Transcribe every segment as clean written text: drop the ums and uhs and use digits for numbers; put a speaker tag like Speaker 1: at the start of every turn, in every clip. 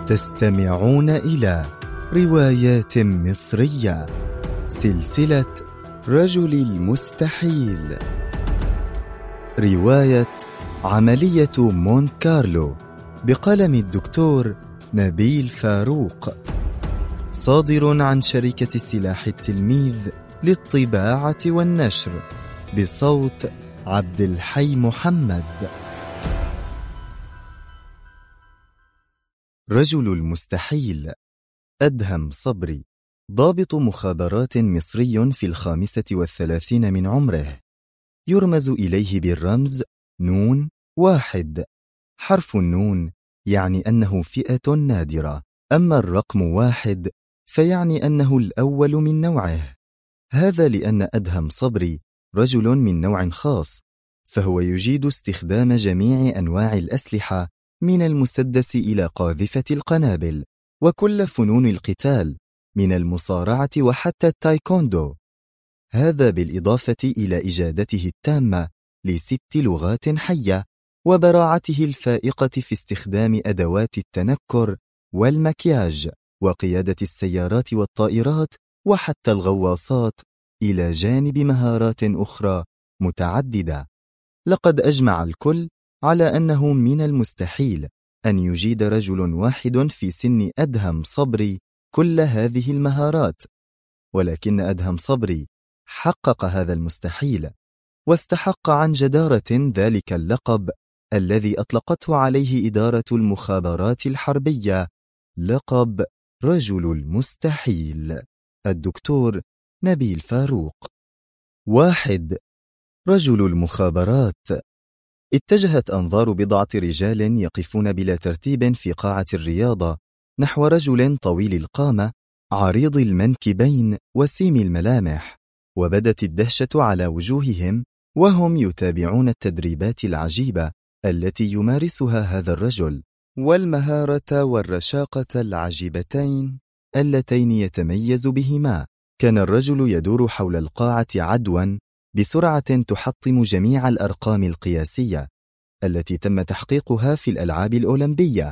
Speaker 1: تستمعون إلى روايات مصرية، سلسلة رجل المستحيل، رواية عملية مونت كارلو بقلم الدكتور نبيل فاروق، صادر عن شركة سلاح التلميذ للطباعة والنشر، بصوت عبد الحي محمد. رجل المستحيل. أدهم صبري، ضابط مخابرات مصري في 35 من عمره، يرمز إليه بالرمز نون 1. حرف النون يعني أنه فئة نادرة، أما الرقم 1 فيعني أنه الأول من نوعه. هذا لأن أدهم صبري رجل من نوع خاص، فهو يجيد استخدام جميع أنواع الأسلحة من المسدس إلى قاذفة القنابل، وكل فنون القتال من المصارعة وحتى التايكوندو. هذا بالإضافة إلى إجادته التامة ل6 لغات حية، وبراعته الفائقة في استخدام أدوات التنكر والمكياج، وقيادة السيارات والطائرات وحتى الغواصات، إلى جانب مهارات أخرى متعددة. لقد أجمع الكل على أنه من المستحيل أن يجيد رجل واحد في سن أدهم صبري كل هذه المهارات، ولكن أدهم صبري حقق هذا المستحيل، واستحق عن جدارة ذلك اللقب الذي أطلقته عليه إدارة المخابرات الحربية، لقب رجل المستحيل. الدكتور نبيل فاروق. 1. رجل المخابرات. اتجهت أنظار بضعة رجال يقفون بلا ترتيب في قاعة الرياضة نحو رجل طويل القامة، عريض المنكبين، وسيم الملامح، وبدت الدهشة على وجوههم وهم يتابعون التدريبات العجيبة التي يمارسها هذا الرجل، والمهارة والرشاقة العجيبتين اللتين يتميز بهما. كان الرجل يدور حول القاعة عدوا بسرعة تحطم جميع الأرقام القياسية التي تم تحقيقها في الألعاب الأولمبية،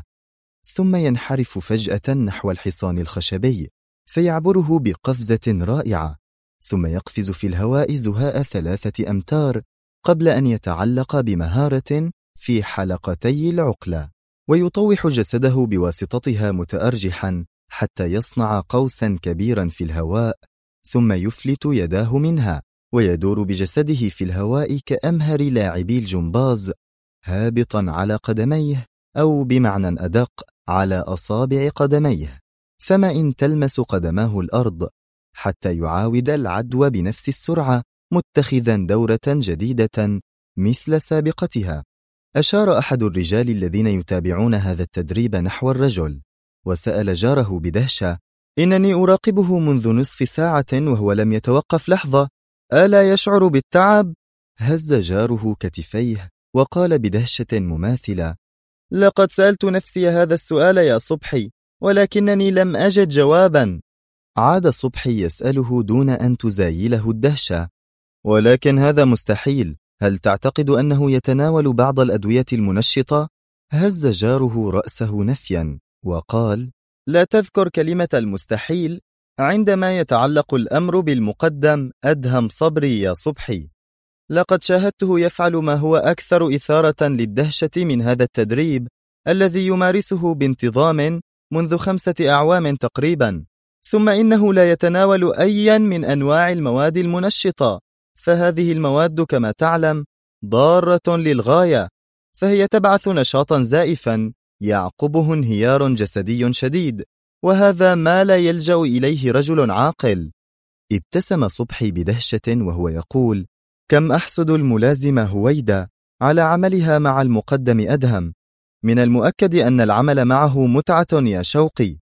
Speaker 1: ثم ينحرف فجأة نحو الحصان الخشبي فيعبره بقفزة رائعة، ثم يقفز في الهواء زهاء 3 أمتار قبل أن يتعلق بمهارة في حلقتي العقلة، ويطوح جسده بواسطتها متأرجحا حتى يصنع قوسا كبيرا في الهواء، ثم يفلت يداه منها ويدور بجسده في الهواء كأمهر لاعبي الجمباز، هابطا على قدميه، أو بمعنى أدق على أصابع قدميه، فما إن تلمس قدماه الأرض حتى يعاود العدو بنفس السرعة، متخذا دورة جديدة مثل سابقتها. أشار أحد الرجال الذين يتابعون هذا التدريب نحو الرجل، وسأل جاره بدهشة: إنني أراقبه منذ نصف ساعة وهو لم يتوقف لحظة، ألا يشعر بالتعب؟ هز جاره كتفيه وقال بدهشة مماثلة: لقد سألت نفسي هذا السؤال يا صبحي، ولكنني لم أجد جوابا. عاد صبحي يسأله دون أن تزايله الدهشة: ولكن هذا مستحيل، هل تعتقد أنه يتناول بعض الأدوية المنشطة؟ هز جاره رأسه نفيا وقال: لا تذكر كلمة المستحيل عندما يتعلق الأمر بالمقدم أدهم صبري يا صبحي. لقد شاهدته يفعل ما هو أكثر إثارة للدهشة من هذا التدريب الذي يمارسه بانتظام منذ 5 أعوام تقريبا، ثم إنه لا يتناول أيا من أنواع المواد المنشطة، فهذه المواد كما تعلم ضارة للغاية، فهي تبعث نشاطا زائفا يعقبه انهيار جسدي شديد، وهذا ما لا يلجأ إليه رجل عاقل. ابتسم صبحي بدهشة وهو يقول: كم أحسد الملازمة هويدا على عملها مع المقدم أدهم، من المؤكد أن العمل معه متعة يا شوقي.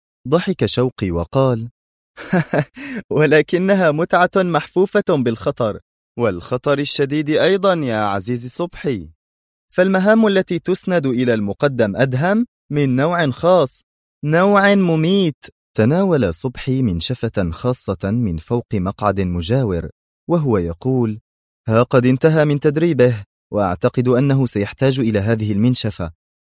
Speaker 1: ضحك شوقي وقال: ولكنها متعة محفوفة بالخطر، والخطر الشديد أيضا يا عزيزي صبحي، فالمهام التي تسند إلى المقدم أدهم من نوع خاص، نوع مميت. تناول صبحي منشفة خاصة من فوق مقعد مجاور وهو يقول: ها قد انتهى من تدريبه، وأعتقد أنه سيحتاج إلى هذه المنشفة.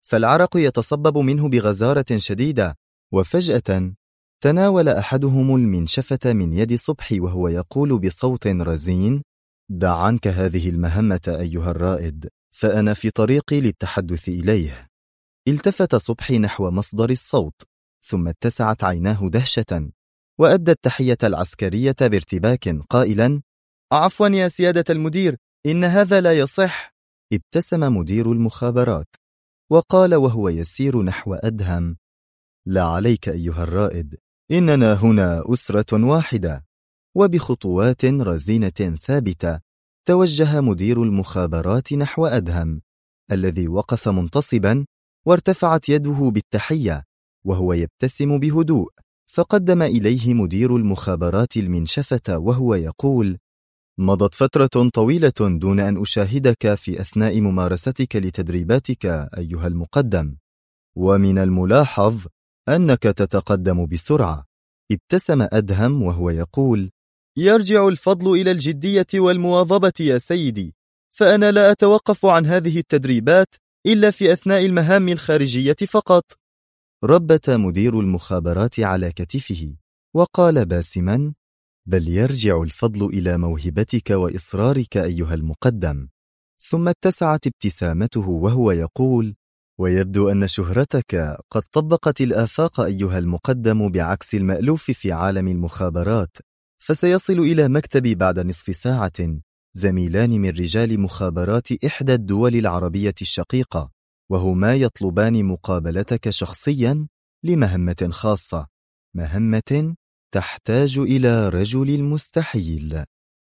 Speaker 1: فالعرق يتصبب منه بغزارة شديدة، وفجأة تناول أحدهم المنشفة من يد صبحي وهو يقول بصوت رزين: دع عنك هذه المهمة أيها الرائد، فأنا في طريقي للتحدث إليه. التفت صبحي نحو مصدر الصوت، ثم اتسعت عيناه دهشة، وأدى التحية العسكرية بارتباك قائلا: عفوا يا سيادة المدير، إن هذا لا يصح. ابتسم مدير المخابرات وقال وهو يسير نحو أدهم: لا عليك أيها الرائد، إننا هنا أسرة واحدة. وبخطوات رزينة ثابتة توجه مدير المخابرات نحو أدهم الذي وقف منتصبا، وارتفعت يده بالتحية وهو يبتسم بهدوء، فقدم إليه مدير المخابرات المنشفة وهو يقول: مضت فترة طويلة دون أن أشاهدك في أثناء ممارستك لتدريباتك أيها المقدم، ومن الملاحظ أنك تتقدم بسرعة. ابتسم أدهم وهو يقول: يرجع الفضل إلى الجدية والمواظبة يا سيدي، فأنا لا أتوقف عن هذه التدريبات إلا في أثناء المهام الخارجية فقط. ربت مدير المخابرات على كتفه وقال باسما: بل يرجع الفضل إلى موهبتك وإصرارك أيها المقدم. ثم اتسعت ابتسامته وهو يقول: ويبدو أن شهرتك قد طبقت الآفاق أيها المقدم بعكس المألوف في عالم المخابرات، فسيصل إلى مكتبي بعد نصف ساعة زميلان من رجال مخابرات إحدى الدول العربية الشقيقة، وهما يطلبان مقابلتك شخصيا لمهمة خاصة، مهمة تحتاج إلى رجل المستحيل.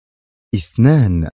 Speaker 1: 2.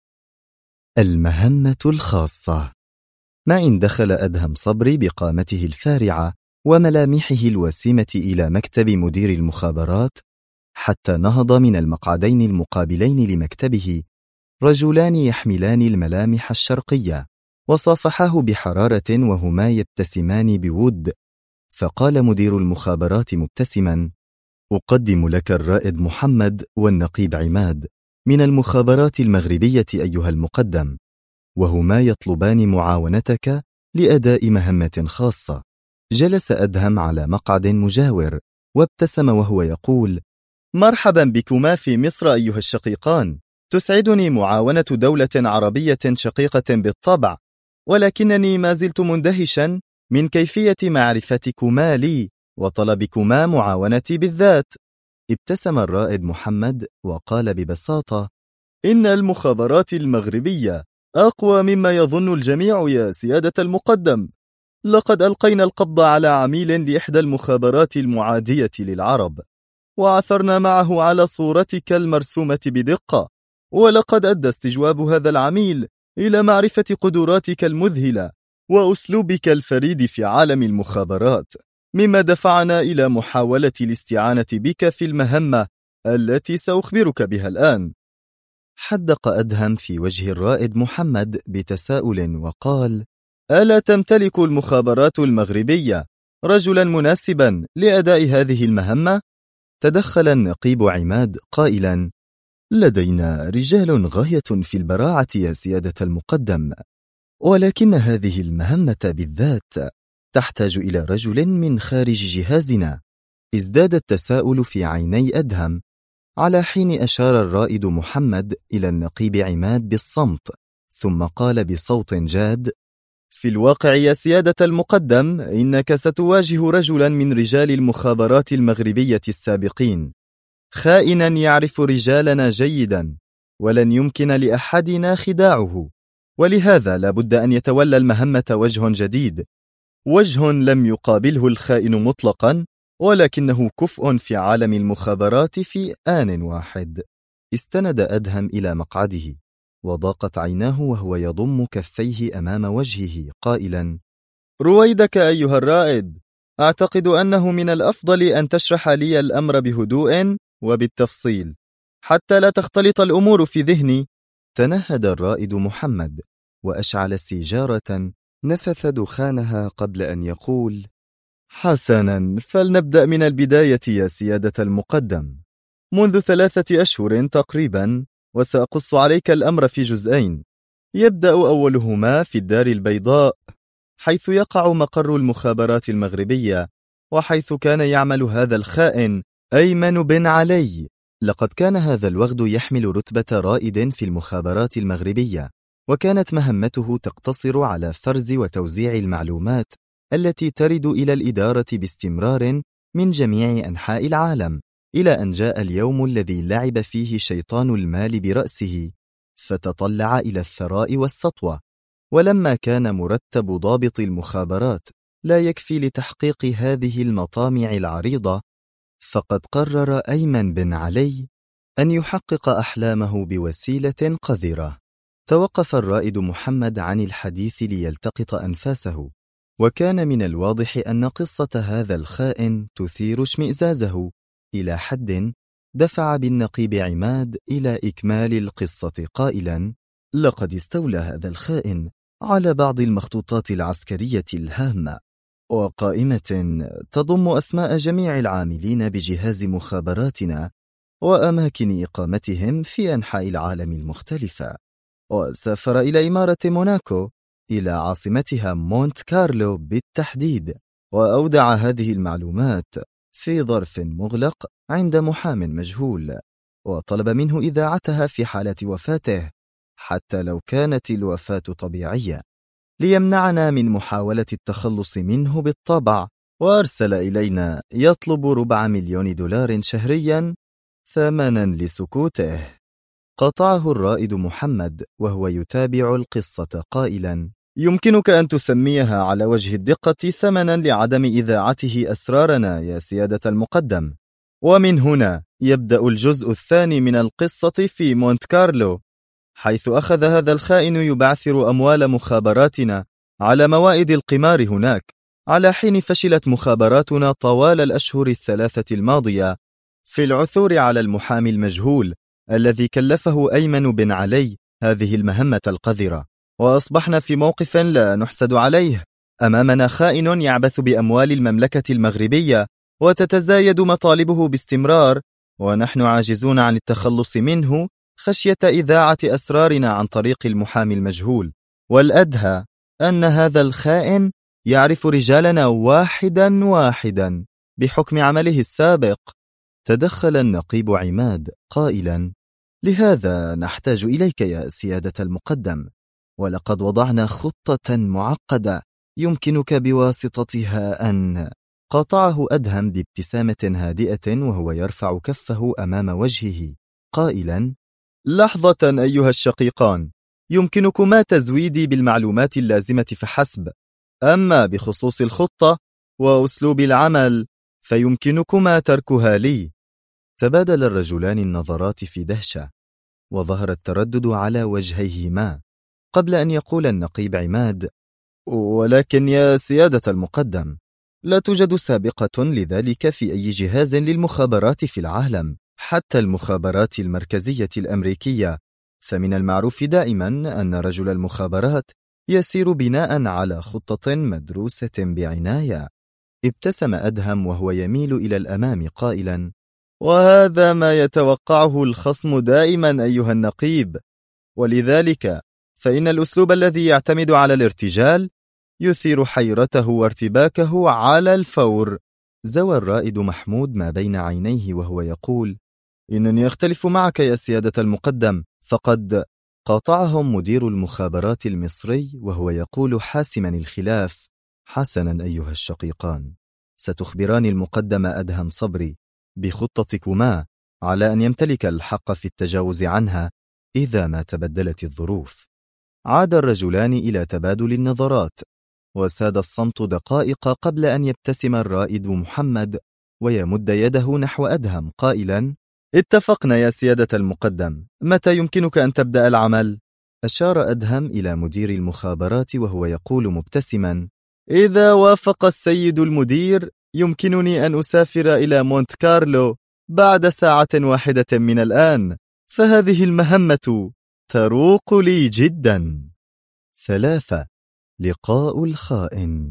Speaker 1: المهمة الخاصة. ما إن دخل أدهم صبري بقامته الفارعة وملامحه الوسيمة إلى مكتب مدير المخابرات، حتى نهض من المقعدين المقابلين لمكتبه رجلان يحملان الملامح الشرقية، وصافحاه بحرارة وهما يبتسمان بود. فقال مدير المخابرات مبتسما: أقدم لك الرائد محمد والنقيب عماد من المخابرات المغربية أيها المقدم، وهما يطلبان معاونتك لأداء مهمة خاصة. جلس أدهم على مقعد مجاور وابتسم وهو يقول: مرحبا بكما في مصر أيها الشقيقان، تسعدني معاونة دولة عربية شقيقة بالطبع، ولكنني ما زلت مندهشا من كيفية معرفتكما لي وطلبكما معاونتي بالذات. ابتسم الرائد محمد وقال ببساطة: إن المخابرات المغربية أقوى مما يظن الجميع يا سيادة المقدم. لقد ألقينا القبض على عميل لإحدى المخابرات المعادية للعرب، وعثرنا معه على صورتك المرسومة بدقة، ولقد أدى استجواب هذا العميل إلى معرفة قدراتك المذهلة وأسلوبك الفريد في عالم المخابرات، مما دفعنا إلى محاولة الاستعانة بك في المهمة التي سأخبرك بها الآن. حدق أدهم في وجه الرائد محمد بتساؤل وقال: ألا تمتلك المخابرات المغربية رجلا مناسبا لأداء هذه المهمة؟ تدخل النقيب عماد قائلا: لدينا رجال غاية في البراعة يا سيادة المقدم، ولكن هذه المهمة بالذات تحتاج إلى رجل من خارج جهازنا. ازداد التساؤل في عيني أدهم، على حين أشار الرائد محمد إلى النقيب عماد بالصمت، ثم قال بصوت جاد: في الواقع يا سيادة المقدم إنك ستواجه رجلا من رجال المخابرات المغربية السابقين، خائنا يعرف رجالنا جيدا، ولن يمكن لأحدنا خداعه، ولهذا لابد أن يتولى المهمة وجه جديد، وجه لم يقابله الخائن مطلقا، ولكنه كفء في عالم المخابرات في آن واحد. استند أدهم إلى مقعده وضاقت عيناه وهو يضم كفيه أمام وجهه قائلا: رويدك أيها الرائد، أعتقد أنه من الأفضل أن تشرح لي الأمر بهدوء وبالتفصيل حتى لا تختلط الأمور في ذهني. تنهد الرائد محمد وأشعل سيجارة نفث دخانها قبل أن يقول: حسنا، فلنبدأ من البداية يا سيادة المقدم. منذ 3 أشهر تقريبا، وسأقص عليك الأمر في جزئين. يبدأ أولهما في الدار البيضاء، حيث يقع مقر المخابرات المغربية، وحيث كان يعمل هذا الخائن أيمن بن علي. لقد كان هذا الوغد يحمل رتبة رائد في المخابرات المغربية، وكانت مهمته تقتصر على فرز وتوزيع المعلومات التي ترد إلى الإدارة باستمرار من جميع أنحاء العالم، إلى أن جاء اليوم الذي لعب فيه شيطان المال برأسه فتطلع إلى الثراء والسطوة. ولما كان مرتب ضابط المخابرات لا يكفي لتحقيق هذه المطامع العريضة، فقد قرر أيمن بن علي أن يحقق أحلامه بوسيلة قذرة. توقف الرائد محمد عن الحديث ليلتقط أنفاسه، وكان من الواضح أن قصة هذا الخائن تثير اشمئزازه إلى حد دفع بالنقيب عماد إلى إكمال القصة قائلا: لقد استولى هذا الخائن على بعض المخطوطات العسكرية الهامة وقائمة تضم أسماء جميع العاملين بجهاز مخابراتنا وأماكن إقامتهم في أنحاء العالم المختلفة، وسافر إلى إمارة موناكو إلى عاصمتها مونت كارلو بالتحديد، وأودع هذه المعلومات في ظرف مغلق عند محام مجهول، وطلب منه إذاعتها في حالة وفاته حتى لو كانت الوفاة طبيعية، ليمنعنا من محاولة التخلص منه بالطبع. وأرسل إلينا يطلب $400,000 شهريا ثمنا لسكوته. قطعه الرائد محمد وهو يتابع القصة قائلا: يمكنك أن تسميها على وجه الدقة ثمنا لعدم إذاعته أسرارنا يا سيادة المقدم. ومن هنا يبدأ الجزء الثاني من القصة في مونت كارلو، حيث أخذ هذا الخائن يبعثر أموال مخابراتنا على موائد القمار هناك، على حين فشلت مخابراتنا طوال الأشهر الثلاثة الماضية في العثور على المحامي المجهول الذي كلفه أيمن بن علي هذه المهمة القذرة، وأصبحنا في موقف لا نحسد عليه. أمامنا خائن يعبث بأموال المملكة المغربية وتتزايد مطالبه باستمرار، ونحن عاجزون عن التخلص منه خشية إذاعة أسرارنا عن طريق المحامي المجهول. والأدهى أن هذا الخائن يعرف رجالنا واحدا واحدا بحكم عمله السابق. تدخل النقيب عماد قائلا: لهذا نحتاج إليك يا سيادة المقدم، ولقد وضعنا خطة معقدة يمكنك بواسطتها أن... قاطعه أدهم بابتسامة هادئة وهو يرفع كفه أمام وجهه قائلا: لحظة أيها الشقيقان، يمكنكما تزويدي بالمعلومات اللازمة فحسب، أما بخصوص الخطة وأسلوب العمل فيمكنكما تركها لي. تبادل الرجلان النظرات في دهشة، وظهر التردد على وجهيهما قبل أن يقول النقيب عماد: ولكن يا سيادة المقدم، لا توجد سابقة لذلك في أي جهاز للمخابرات في العالم، حتى المخابرات المركزية الأمريكية، فمن المعروف دائما أن رجل المخابرات يسير بناء على خطة مدروسة بعناية. ابتسم أدهم وهو يميل إلى الأمام قائلا: وهذا ما يتوقعه الخصم دائما أيها النقيب، ولذلك فإن الأسلوب الذي يعتمد على الارتجال يثير حيرته وارتباكه على الفور. زوى الرائد محمود ما بين عينيه وهو يقول: إنني أختلف معك يا سيادة المقدم، فقد... قاطعهم مدير المخابرات المصري وهو يقول حاسما الخلاف: حسنا أيها الشقيقان، ستخبران المقدم أدهم صبري بخطتكما على أن يمتلك الحق في التجاوز عنها إذا ما تبدلت الظروف. عاد الرجلان إلى تبادل النظرات، وساد الصمت دقائق قبل أن يبتسم الرائد محمد ويمد يده نحو أدهم قائلا: اتفقنا يا سيادة المقدم، متى يمكنك أن تبدأ العمل؟ أشار أدهم إلى مدير المخابرات وهو يقول مبتسما: إذا وافق السيد المدير يمكنني أن أسافر إلى مونت كارلو بعد ساعة واحدة من الآن، فهذه المهمة تروق لي جدا. 3. لقاء الخائن.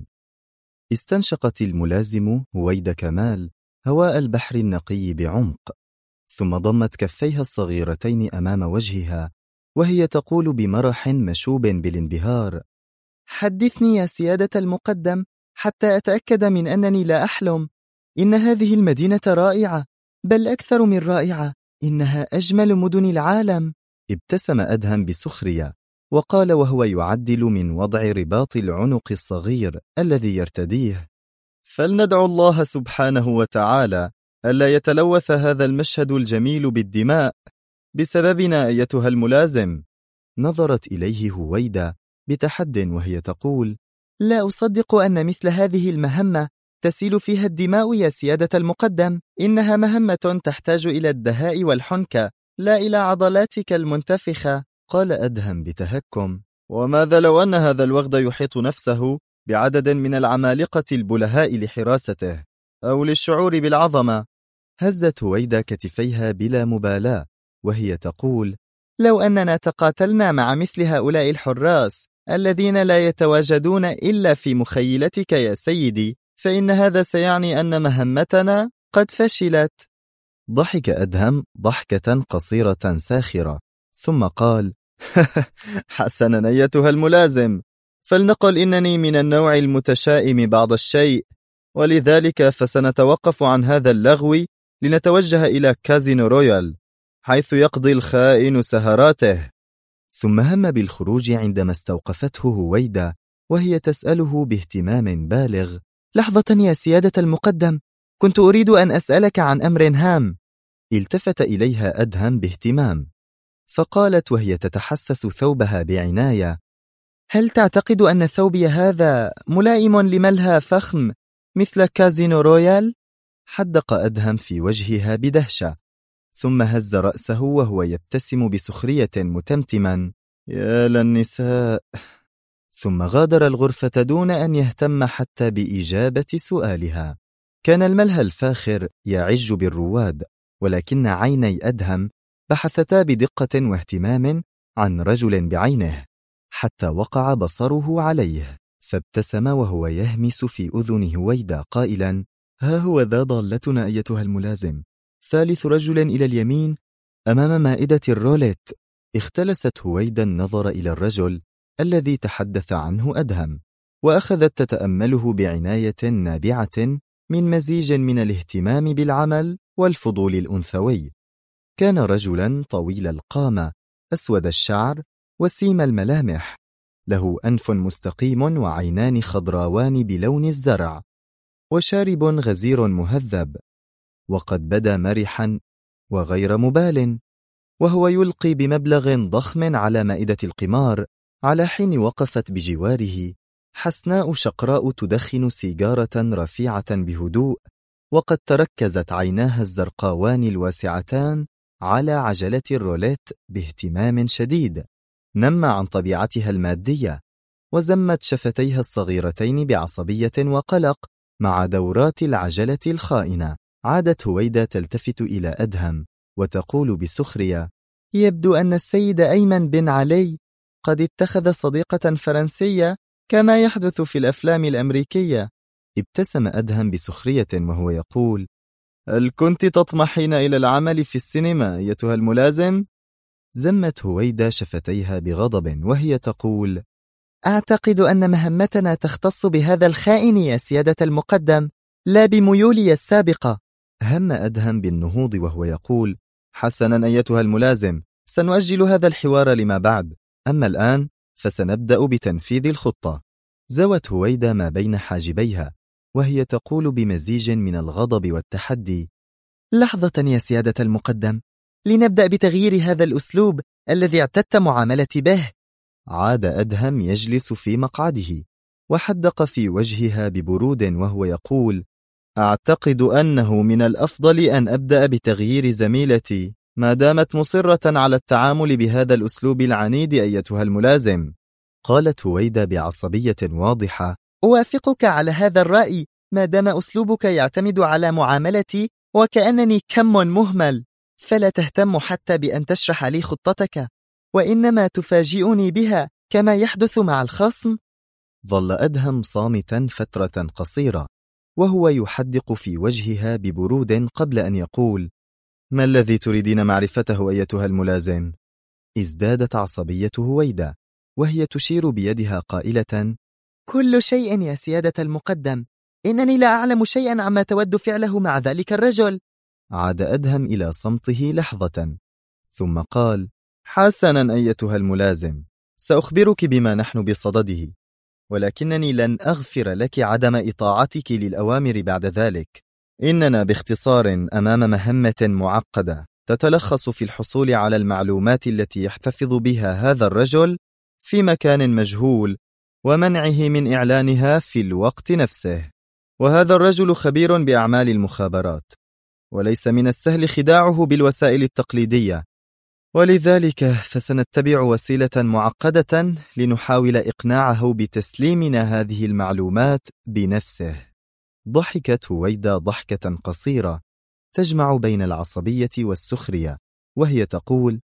Speaker 1: استنشقت الملازم هويدا كمال هواء البحر النقي بعمق، ثم ضمت كفيها الصغيرتين أمام وجهها وهي تقول بمرح مشوب بالانبهار: حدثني يا سيادة المقدم حتى أتأكد من أنني لا أحلم. إن هذه المدينة رائعة، بل أكثر من رائعة، إنها أجمل مدن العالم. ابتسم أدهم بسخرية وقال وهو يعدل من وضع رباط العنق الصغير الذي يرتديه: فلندعو الله سبحانه وتعالى ألا يتلوث هذا المشهد الجميل بالدماء بسببنا أيتها الملازم. نظرت إليه هويدا بتحد وهي تقول: لا أصدق أن مثل هذه المهمة تسيل فيها الدماء يا سيادة المقدم. إنها مهمة تحتاج إلى الدهاء والحنكة، لا إلى عضلاتك المنتفخة. قال أدهم بتهكم: وماذا لو أن هذا الوغد يحيط نفسه بعدد من العمالقة البلهاء لحراسته أو للشعور بالعظمة؟ هزت هويدا كتفيها بلا مبالاة وهي تقول: لو أننا تقاتلنا مع مثل هؤلاء الحراس الذين لا يتواجدون إلا في مخيلتك يا سيدي، فإن هذا سيعني أن مهمتنا قد فشلت. ضحك أدهم ضحكة قصيرة ساخرة ثم قال: حسنا أيتها الملازم، فلنقل إنني من النوع المتشائم بعض الشيء، ولذلك فسنتوقف عن هذا اللغو لنتوجه إلى كازينو رويال حيث يقضي الخائن سهراته. ثم هم بالخروج عندما استوقفته هويدا وهي تسأله باهتمام بالغ: لحظة يا سيادة المقدم، كنت أريد أن أسألك عن أمر هام. التفت إليها أدهم باهتمام فقالت وهي تتحسس ثوبها بعناية: هل تعتقد أن ثوبي هذا ملائم لملهى فخم مثل كازينو رويال؟ حدق أدهم في وجهها بدهشة ثم هز رأسه وهو يبتسم بسخرية متمتما: يا للنساء. ثم غادر الغرفة دون أن يهتم حتى بإجابة سؤالها. كان الملهى الفاخر يعج بالرواد، ولكن عيني أدهم بحثتا بدقة واهتمام عن رجل بعينه حتى وقع بصره عليه، فابتسم وهو يهمس في أذن هويدا قائلا: ها هو ذا ضالتنا أيتها الملازم، ثالث رجل إلى اليمين أمام مائدة الروليت. اختلست هويدا النظر إلى الرجل الذي تحدث عنه أدهم، وأخذت تتأمله بعناية نابعة من مزيج من الاهتمام بالعمل والفضول الأنثوي. كان رجلا طويل القامة، أسود الشعر وسيم الملامح، له أنف مستقيم وعينان خضراوان بلون الزرع، وشارب غزير مهذب، وقد بدا مرحا وغير مبال، وهو يلقي بمبلغ ضخم على مائدة القمار على حين وقفت بجواره حسناء شقراء تدخن سيجارة رفيعة بهدوء، وقد تركزت عيناها الزرقاوان الواسعتان على عجلة الروليت باهتمام شديد نم عن طبيعتها المادية، وزمت شفتيها الصغيرتين بعصبية وقلق مع دورات العجلة الخائنة. عادت هويدا تلتفت إلى أدهم وتقول بسخرية: يبدو أن السيد أيمن بن علي قد اتخذ صديقة فرنسية كما يحدث في الأفلام الأمريكية. ابتسم أدهم بسخرية وهو يقول: هل كنت تطمحين إلى العمل في السينما أيتها الملازم؟ زمت هويدا شفتيها بغضب وهي تقول: أعتقد أن مهمتنا تختص بهذا الخائن يا سيادة المقدم، لا بميولي السابقة. هم أدهم بالنهوض وهو يقول: حسنا أيتها الملازم، سنؤجل هذا الحوار لما بعد، أما الآن فسنبدأ بتنفيذ الخطة. زوت هويدا ما بين حاجبيها وهي تقول بمزيج من الغضب والتحدي: لحظة يا سيادة المقدم، لنبدأ بتغيير هذا الأسلوب الذي اعتدت معاملتي به. عاد أدهم يجلس في مقعده وحدق في وجهها ببرود وهو يقول: أعتقد أنه من الأفضل أن أبدأ بتغيير زميلتي ما دامت مصرة على التعامل بهذا الأسلوب العنيد أيتها الملازم. قالت هويدا بعصبية واضحة: أوافقك على هذا الرأي ما دام أسلوبك يعتمد على معاملتي وكأنني كم مهمل، فلا تهتم حتى بأن تشرح لي خطتك، وإنما تفاجئني بها كما يحدث مع الخصم. ظل أدهم صامتا فترة قصيرة وهو يحدق في وجهها ببرود قبل أن يقول: ما الذي تريدين معرفته أيتها الملازم؟ ازدادت عصبية هويدا وهي تشير بيدها قائلة:
Speaker 2: كل شيء يا سيادة المقدم، إنني لا أعلم شيئا عما تود فعله مع ذلك الرجل.
Speaker 1: عاد أدهم إلى صمته لحظة ثم قال: حسنا أيتها الملازم، سأخبرك بما نحن بصدده، ولكنني لن أغفر لك عدم إطاعتك للأوامر بعد ذلك. إننا باختصار أمام مهمة معقدة تتلخص في الحصول على المعلومات التي يحتفظ بها هذا الرجل في مكان مجهول ومنعه من إعلانها في الوقت نفسه. وهذا الرجل خبير بأعمال المخابرات، وليس من السهل خداعه بالوسائل التقليدية، ولذلك فسنتبع وسيلة معقدة لنحاول إقناعه بتسليمنا هذه المعلومات بنفسه. ضحكت هويدا ضحكة قصيرة تجمع بين العصبية والسخرية، وهي تقول: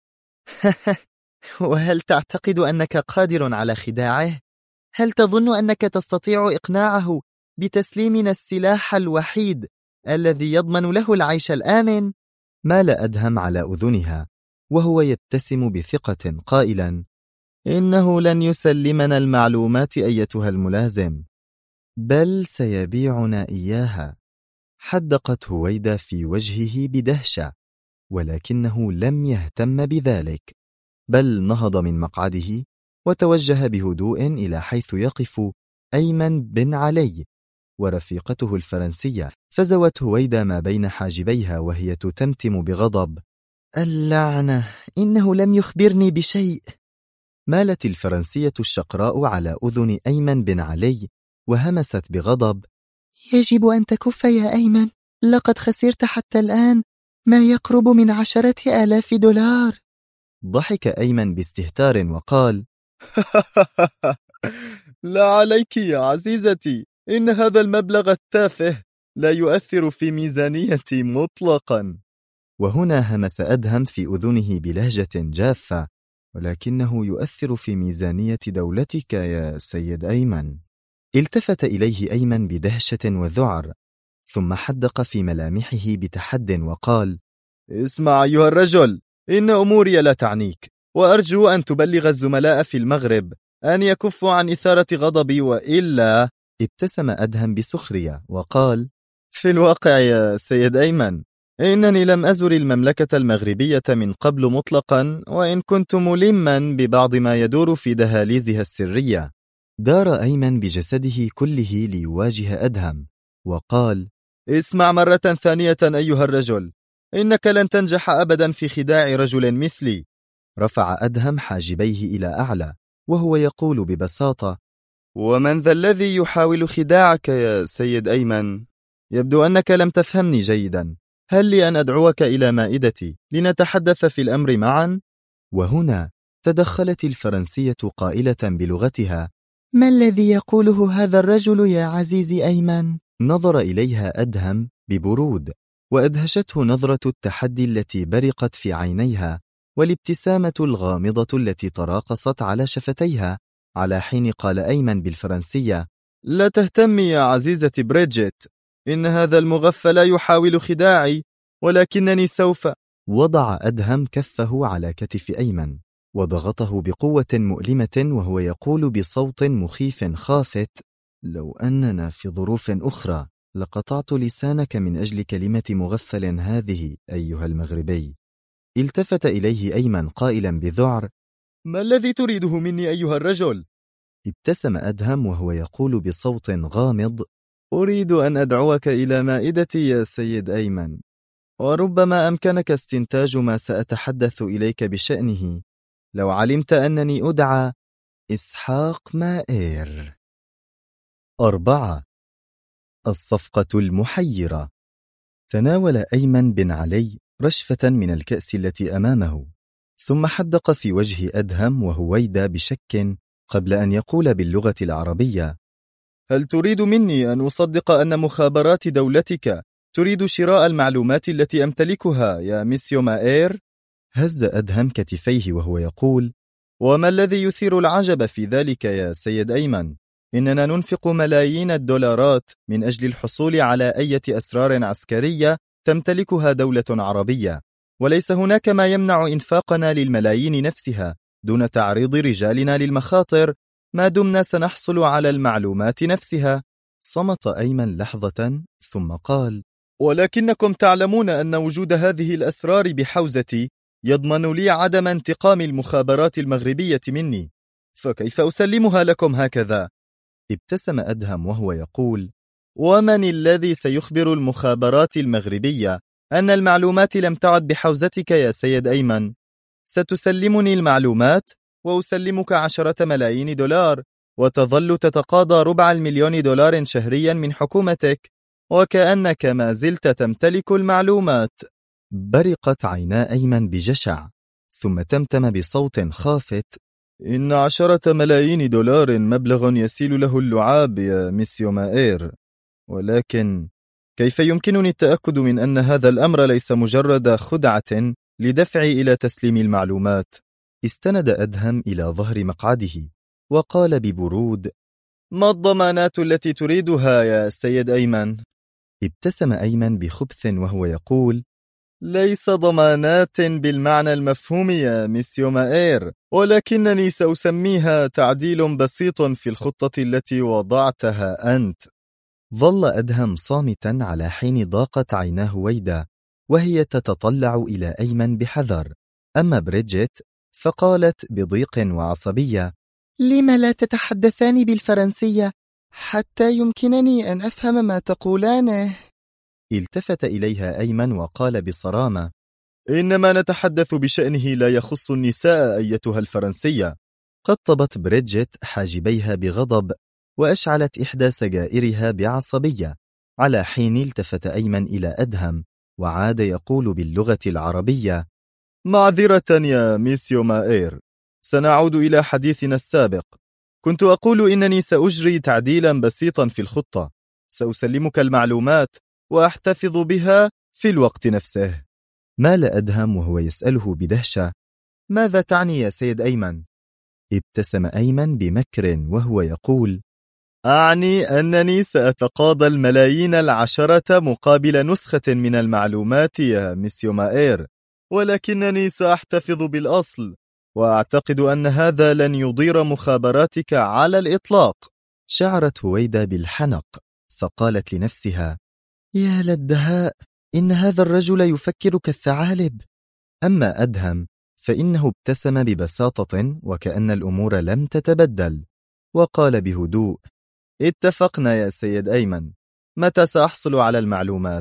Speaker 2: وهل تعتقد أنك قادر على خداعه؟ هل تظن أنك تستطيع إقناعه بتسليمنا السلاح الوحيد الذي يضمن له العيش الآمن؟
Speaker 1: مال أدهم على أذنها وهو يبتسم بثقة قائلا: إنه لن يسلمنا المعلومات أيتها الملازم، بل سيبيعنا إياها. حدقت هويدا في وجهه بدهشة، ولكنه لم يهتم بذلك، بل نهض من مقعده وتوجه بهدوء إلى حيث يقف أيمن بن علي ورفيقته الفرنسية. فزوت هويدا ما بين حاجبيها وهي تتمتم بغضب:
Speaker 2: اللعنة، إنه لم يخبرني بشيء.
Speaker 1: مالت الفرنسية الشقراء على أذن أيمن بن علي وهمست بغضب:
Speaker 2: يجب أن تكف يا أيمن، لقد خسرت حتى الآن ما يقرب من 10,000 دولار.
Speaker 1: ضحك أيمن باستهتار وقال:
Speaker 3: لا عليك يا عزيزتي، إن هذا المبلغ التافه لا يؤثر في ميزانيتي مطلقا.
Speaker 1: وهنا همس أدهم في أذنه بلهجة جافة: ولكنه يؤثر في ميزانية دولتك يا سيد أيمن. التفت إليه أيمن بدهشة وذعر، ثم حدق في ملامحه بتحد وقال:
Speaker 3: اسمع أيها الرجل، إن أموري لا تعنيك، وأرجو أن تبلغ الزملاء في المغرب أن يكفوا عن إثارة غضبي، وإلا.
Speaker 1: ابتسم أدهم بسخرية وقال:
Speaker 3: في الواقع يا سيد أيمن، إنني لم أزر المملكة المغربية من قبل مطلقا، وإن كنت ملما ببعض ما يدور في دهاليزها السرية.
Speaker 1: دار أيمن بجسده كله ليواجه أدهم وقال:
Speaker 3: اسمع مرة ثانية أيها الرجل، إنك لن تنجح أبدا في خداع رجل مثلي.
Speaker 1: رفع أدهم حاجبيه إلى أعلى وهو يقول ببساطة:
Speaker 3: ومن ذا الذي يحاول خداعك يا سيد أيمن؟
Speaker 1: يبدو أنك لم تفهمني جيدا. هل لي أن أدعوك إلى مائدتي لنتحدث في الأمر معا؟ وهنا تدخلت الفرنسية قائلة بلغتها:
Speaker 2: ما الذي يقوله هذا الرجل يا عزيزي أيمن؟
Speaker 1: نظر إليها أدهم ببرود، وأدهشته نظرة التحدي التي برقت في عينيها، والابتسامة الغامضة التي تراقصت على شفتيها، على حين قال أيمن بالفرنسية:
Speaker 3: لا تهتمي يا عزيزتي بريجيت، إن هذا المغفل يحاول خداعي، ولكنني سوف.
Speaker 1: وضع أدهم كفه على كتف أيمن وضغطه بقوة مؤلمة وهو يقول بصوت مخيف خافت: لو أننا في ظروف أخرى لقطعت لسانك من أجل كلمة مغفل هذه أيها المغربي. التفت إليه أيمن قائلا بذعر:
Speaker 3: ما الذي تريده مني أيها الرجل؟
Speaker 1: ابتسم أدهم وهو يقول بصوت غامض:
Speaker 3: أريد أن أدعوك إلى مائدتي يا سيد أيمن، وربما أمكنك استنتاج ما سأتحدث إليك بشأنه لو علمت أنني أدعى إسحاق مائير.
Speaker 1: 4. الصفقة المحيرة. تناول أيمن بن علي رشفة من الكأس التي أمامه، ثم حدق في وجه أدهم وهويدا بشك قبل أن يقول باللغة العربية:
Speaker 3: هل تريد مني أن أصدق أن مخابرات دولتك تريد شراء المعلومات التي أمتلكها يا ميسيو مائير؟
Speaker 1: هز أدهم كتفيه وهو يقول:
Speaker 3: وما الذي يثير العجب في ذلك يا سيد أيمن؟ إننا ننفق ملايين الدولارات من أجل الحصول على أي أسرار عسكرية تمتلكها دولة عربية، وليس هناك ما يمنع إنفاقنا للملايين نفسها دون تعريض رجالنا للمخاطر ما دمنا سنحصل على المعلومات نفسها. صمت أيمن لحظة ثم قال: ولكنكم تعلمون أن وجود هذه الأسرار بحوزتي يضمن لي عدم انتقام المخابرات المغربية مني، فكيف أسلمها لكم هكذا؟ ابتسم أدهم وهو يقول: ومن الذي سيخبر المخابرات المغربية أن المعلومات لم تعد بحوزتك يا سيد أيمن؟ ستسلمني المعلومات وأسلمك 10 ملايين دولار، وتظل تتقاضى $250,000 شهريا من حكومتك، وكأنك ما زلت تمتلك المعلومات. برقت عينا أيمن بجشع، ثم تمتم بصوت خافت: إن 10 ملايين دولار مبلغ يسيل له اللعاب يا ميسيو مائير، ولكن كيف يمكنني التأكد من أن هذا الأمر ليس مجرد خدعة لدفعي إلى تسليم المعلومات؟ استند أدهم إلى ظهر مقعده وقال ببرود: ما الضمانات التي تريدها يا سيد أيمن؟ ابتسم أيمن بخبث وهو يقول: ليس ضمانات بالمعنى المفهوم يا ميسيو مائير، ولكنني سأسميها تعديل بسيط في الخطة التي وضعتها أنت. ظل أدهم صامتا على حين ضاقت عيناه هويدا وهي تتطلع إلى أيمن بحذر. أما بريدجيت فقالت بضيق وعصبية:
Speaker 2: لم لا تتحدثان بالفرنسية حتى يمكنني أن أفهم ما تقولانه؟
Speaker 3: التفت إليها أيمن وقال بصرامة: إنما نتحدث بشأنه لا يخص النساء أيتها الفرنسية. قطبت بريدجيت حاجبيها بغضب وأشعلت إحدى سجائرها بعصبية، على حين التفت أيمن إلى أدهم وعاد يقول باللغة العربية: معذرة يا ميسيو مائير، سنعود إلى حديثنا السابق. كنت أقول إنني سأجري تعديلا بسيطا في الخطة، سأسلمك المعلومات وأحتفظ بها في الوقت نفسه. مال أدهم وهو يسأله بدهشة: ماذا تعني يا سيد أيمن؟ ابتسم أيمن بمكر وهو يقول: أعني أنني سأتقاضى الملايين 10 مقابل نسخة من المعلومات يا ميسيو مائير، ولكنني سأحتفظ بالأصل، وأعتقد أن هذا لن يضير مخابراتك على الإطلاق. شعرت هويدا بالحنق فقالت لنفسها: يا للدهاء، إن هذا الرجل يفكر كالثعالب. أما أدهم فإنه ابتسم ببساطة وكأن الأمور لم تتبدل، وقال بهدوء: اتفقنا يا سيد أيمن، متى سأحصل على المعلومات؟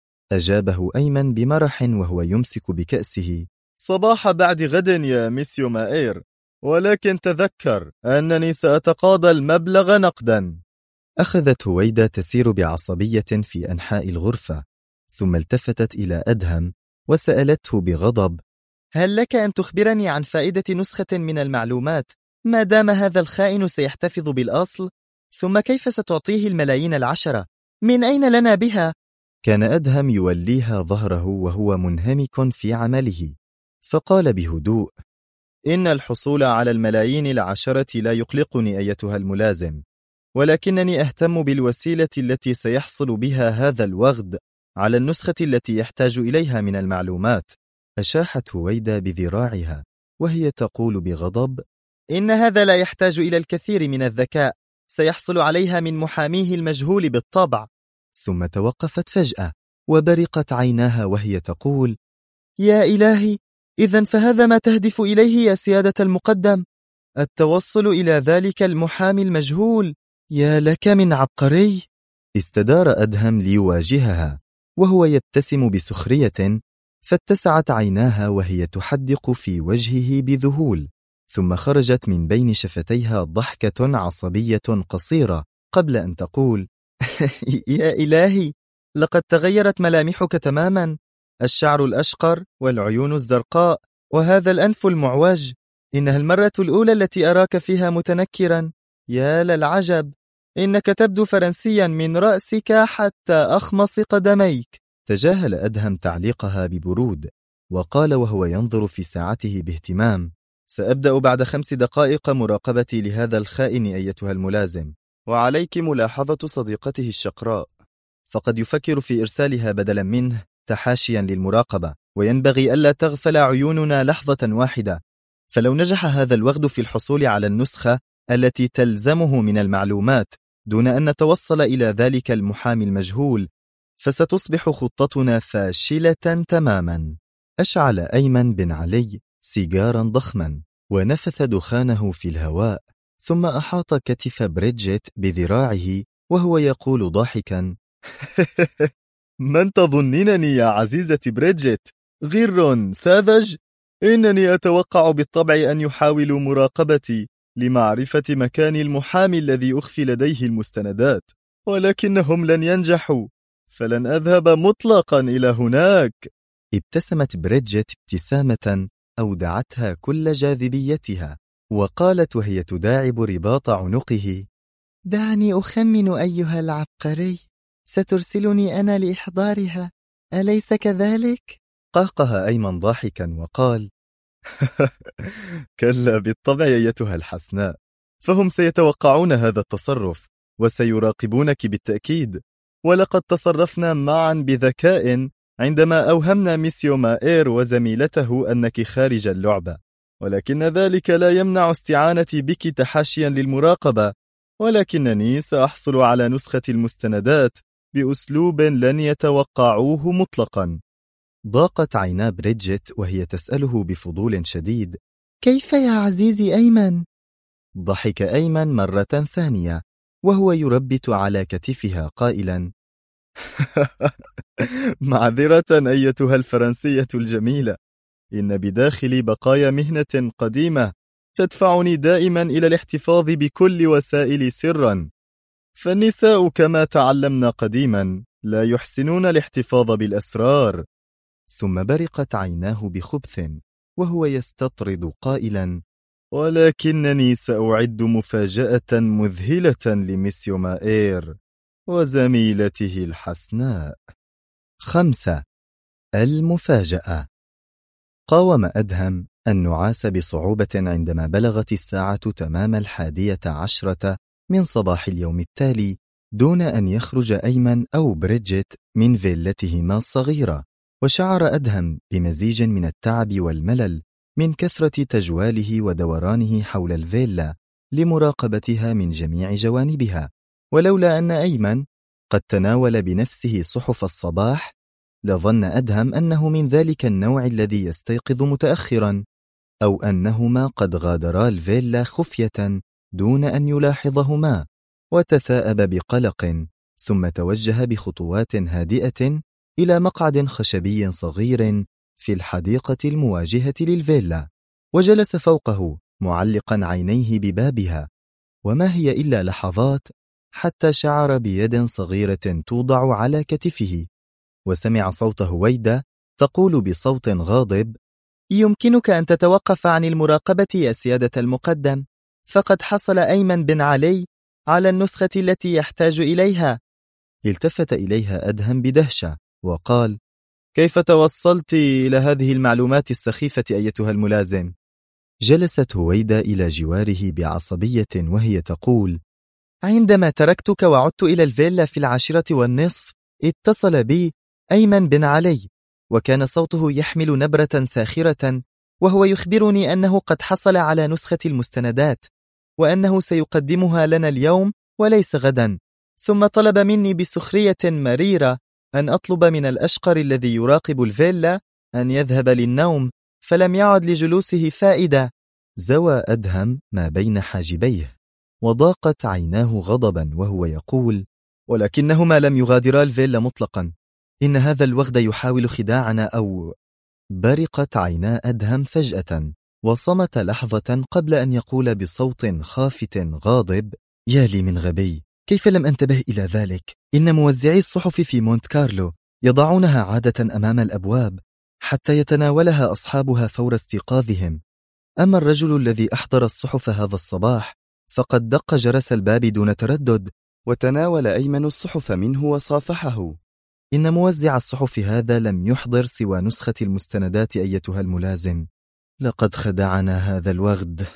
Speaker 3: أجابه أيمن بمرح وهو يمسك بكأسه: صباح بعد غد يا ميسيو مائير، ولكن تذكر أنني سأتقاضى المبلغ نقدا. أخذت هويدا تسير بعصبية في أنحاء الغرفة، ثم التفتت إلى أدهم وسألته بغضب:
Speaker 2: هل لك أن تخبرني عن فائدة نسخة من المعلومات ما دام هذا الخائن سيحتفظ بالأصل؟ ثم كيف ستعطيه الملايين 10؟ من أين لنا بها؟
Speaker 3: كان أدهم يوليها ظهره وهو منهمك في عمله، فقال بهدوء: إن الحصول على الملايين 10 لا يقلقني أيتها الملازم، ولكنني أهتم بالوسيلة التي سيحصل بها هذا الوغد على النسخة التي يحتاج إليها من المعلومات. أشاحت هويدا بذراعها وهي تقول بغضب:
Speaker 2: إن هذا لا يحتاج إلى الكثير من الذكاء، سيحصل عليها من محاميه المجهول بالطبع.
Speaker 3: ثم توقفت فجأة وبرقت عيناها وهي تقول:
Speaker 2: يا إلهي، إذن فهذا ما تهدف إليه يا سيادة المقدم، التوصل إلى ذلك المحامي المجهول. يا لك من عبقري.
Speaker 3: استدار أدهم ليواجهها وهو يبتسم بسخرية، فاتسعت عيناها وهي تحدق في وجهه بذهول، ثم خرجت من بين شفتيها ضحكة عصبية قصيرة قبل أن تقول:
Speaker 2: يا إلهي، لقد تغيرت ملامحك تماما، الشعر الأشقر والعيون الزرقاء وهذا الأنف المعوج، إنها المرة الأولى التي أراك فيها متنكرا. يا للعجب، إنك تبدو فرنسيا من رأسك حتى أخمص قدميك.
Speaker 3: تجاهل أدهم تعليقها ببرود وقال وهو ينظر في ساعته باهتمام: سأبدأ بعد 5 دقائق مراقبتي لهذا الخائن أيتها الملازم، وعليك ملاحظة صديقته الشقراء، فقد يفكر في إرسالها بدلا منه تحاشيا للمراقبة، وينبغي ألا تغفل عيوننا لحظة واحدة، فلو نجح هذا الوغد في الحصول على النسخة
Speaker 2: التي تلزمه من المعلومات دون أن نتوصل إلى ذلك المحامي المجهول، فستصبح خطتنا فاشلة تماما. أشعل أيمن بن علي سيجارا ضخما ونفث دخانه في الهواء، ثم أحاط كتف بريدجيت بذراعه وهو يقول ضاحكا: من تظنينني يا عزيزة بريدجيت؟ غر ساذج؟ إنني أتوقع بالطبع أن يحاولوا مراقبتي لمعرفة مكان المحامي الذي أخفي لديه المستندات، ولكنهم لن ينجحوا، فلن أذهب مطلقا إلى هناك. ابتسمت بريدجيت ابتسامة أودعتها كل جاذبيتها، وقالت وهي تداعب رباط عنقه: دعني أخمن أيها العبقري، سترسلني أنا لإحضارها، أليس كذلك؟ قهقه أيمن ضاحكا وقال: كلا بالطبع أيتها الحسناء، فهم سيتوقعون هذا التصرف وسيراقبونك بالتأكيد، ولقد تصرفنا معا بذكاء عندما أوهمنا ميسيو مائير وزميلته أنك خارج اللعبة، ولكن ذلك لا يمنع استعانتي بك تحاشيا للمراقبة، ولكنني سأحصل على نسخة المستندات بأسلوب لن يتوقعوه مطلقا. ضاقت عينا بريدجيت وهي تسأله بفضول شديد: كيف يا عزيزي أيمن؟ ضحك أيمن مرة ثانية وهو يربت على كتفها قائلا: معذرة أيتها الفرنسية الجميلة، إن بداخلي بقايا مهنة قديمة تدفعني دائما إلى الاحتفاظ بكل وسائل سرا، فالنساء كما تعلمنا قديما لا يحسنون الاحتفاظ بالأسرار. ثم برقت عيناه بخبث وهو يستطرد قائلا: ولكنني سأعد مفاجأة مذهلة لميسيو مائير وزميلته الحسناء. 5. المفاجأة. قاوم أدهم النعاس بصعوبة عندما بلغت الساعة تمام 11 من صباح اليوم التالي دون أن يخرج أيمن أو بريدجيت من فيلتهما الصغيرة، وشعر أدهم بمزيج من التعب والملل من كثرة تجواله ودورانه حول الفيلا لمراقبتها من جميع جوانبها، ولولا أن أيمن قد تناول بنفسه صحف الصباح لظن أدهم أنه من ذلك النوع الذي يستيقظ متأخرا، أو أنهما قد غادرا الفيلا خفية دون أن يلاحظهما، وتثاءب بقلق، ثم توجه بخطوات هادئة إلى مقعد خشبي صغير في الحديقة المواجهة للفيلا، وجلس فوقه معلقا عينيه ببابها، وما هي إلا لحظات حتى شعر بيد صغيرة توضع على كتفه، وسمع صوت هويدا تقول بصوت غاضب: يمكنك أن تتوقف عن المراقبة يا سيادة المقدم، فقد حصل أيمن بن علي على النسخة التي يحتاج إليها. التفت إليها أدهم بدهشة وقال: كيف توصلت إلى هذه المعلومات السخيفة أيتها الملازم؟ جلست هويدا إلى جواره بعصبية وهي تقول: عندما تركتك وعدت إلى الفيلا في 10:15 اتصل بي أيمن بن علي، وكان صوته يحمل نبرة ساخرة وهو يخبرني أنه قد حصل على نسخة المستندات وأنه سيقدمها لنا اليوم وليس غدا، ثم طلب مني بسخرية مريرة أن أطلب من الأشقر الذي يراقب الفيلا أن يذهب للنوم، فلم يعد لجلوسه فائدة. زوى أدهم ما بين حاجبيه وضاقت عيناه غضبا وهو يقول: ولكنهما لم يغادرا الفيلا مطلقا، إن هذا الوغد يحاول خداعنا أو... برقت عينا أدهم فجأة وصمت لحظة قبل أن يقول بصوت خافت غاضب: يا لي من غبي، كيف لم أنتبه إلى ذلك؟ إن موزعي الصحف في مونت كارلو يضعونها عادة أمام الأبواب حتى يتناولها أصحابها فور استيقاظهم، أما الرجل الذي أحضر الصحف هذا الصباح فقد دق جرس الباب دون تردد، وتناول أيمن الصحف منه وصافحه. إن موزع الصحف هذا لم يحضر سوى نسخة المستندات أيتها الملازم، لقد خدعنا هذا الوغد.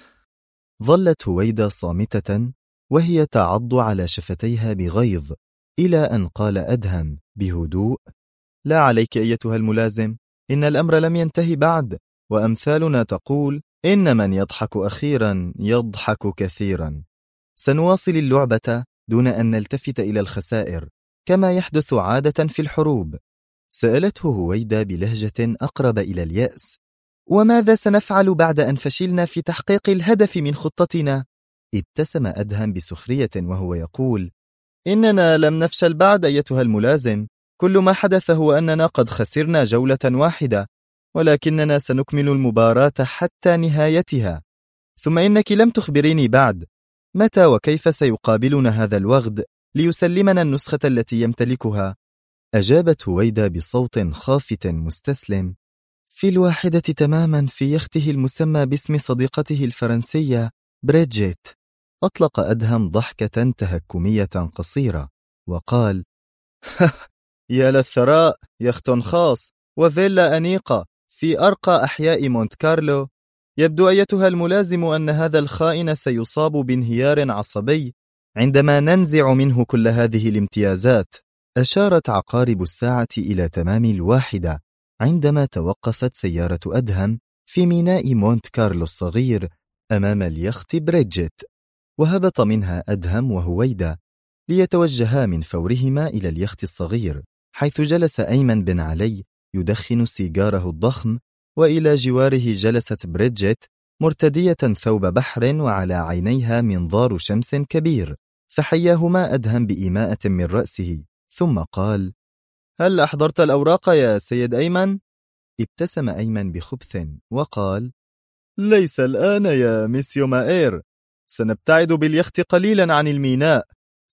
Speaker 2: ظلت هويدا صامتة وهي تعض على شفتيها بغيظ إلى أن قال أدهم بهدوء: لا عليك أيتها الملازم، إن الأمر لم ينتهي بعد، وأمثالنا تقول
Speaker 3: إن من يضحك أخيرا يضحك كثيرا. سنواصل اللعبة دون أن نلتفت إلى الخسائر كما يحدث عادة في الحروب. سألته هويدا بلهجة أقرب إلى اليأس: وماذا سنفعل بعد أن فشلنا في تحقيق الهدف من خطتنا؟ ابتسم أدهم بسخرية وهو يقول: إننا لم نفشل بعد أيتها الملازم، كل ما حدث هو أننا قد خسرنا جولة واحدة، ولكننا سنكمل المباراة حتى نهايتها. ثم إنك لم تخبريني بعد، متى وكيف سيقابلنا هذا الوغد ليسلمنا النسخة التي يمتلكها؟ أجابت هويدا بصوت خافت مستسلم: في 1 تماما في يخته المسمى باسم صديقته الفرنسية بريدجيت. أطلق أدهم ضحكة تهكمية قصيرة وقال: يا للثراء، يخت خاص وفيلا أنيقة في أرقى أحياء مونت كارلو. يبدو أيتها الملازم أن هذا الخائن سيصاب بانهيار عصبي عندما ننزع منه كل هذه الامتيازات. أشارت عقارب الساعة إلى تمام 1 عندما توقفت سيارة أدهم في ميناء مونت كارلو الصغير أمام اليخت بريدجيت، وهبط منها أدهم وهويدا ليتوجها من فورهما إلى اليخت الصغير، حيث جلس أيمن بن علي يدخن سيجاره الضخم، وإلى جواره جلست بريدجيت مرتدية ثوب بحر وعلى عينيها منظار شمس كبير. فحياهما أدهم بإيماءة من رأسه، ثم قال: هل أحضرت الأوراق يا سيد أيمن؟ ابتسم أيمن بخبث وقال: ليس الآن يا ميسيو مائير، سنبتعد باليخت قليلا عن الميناء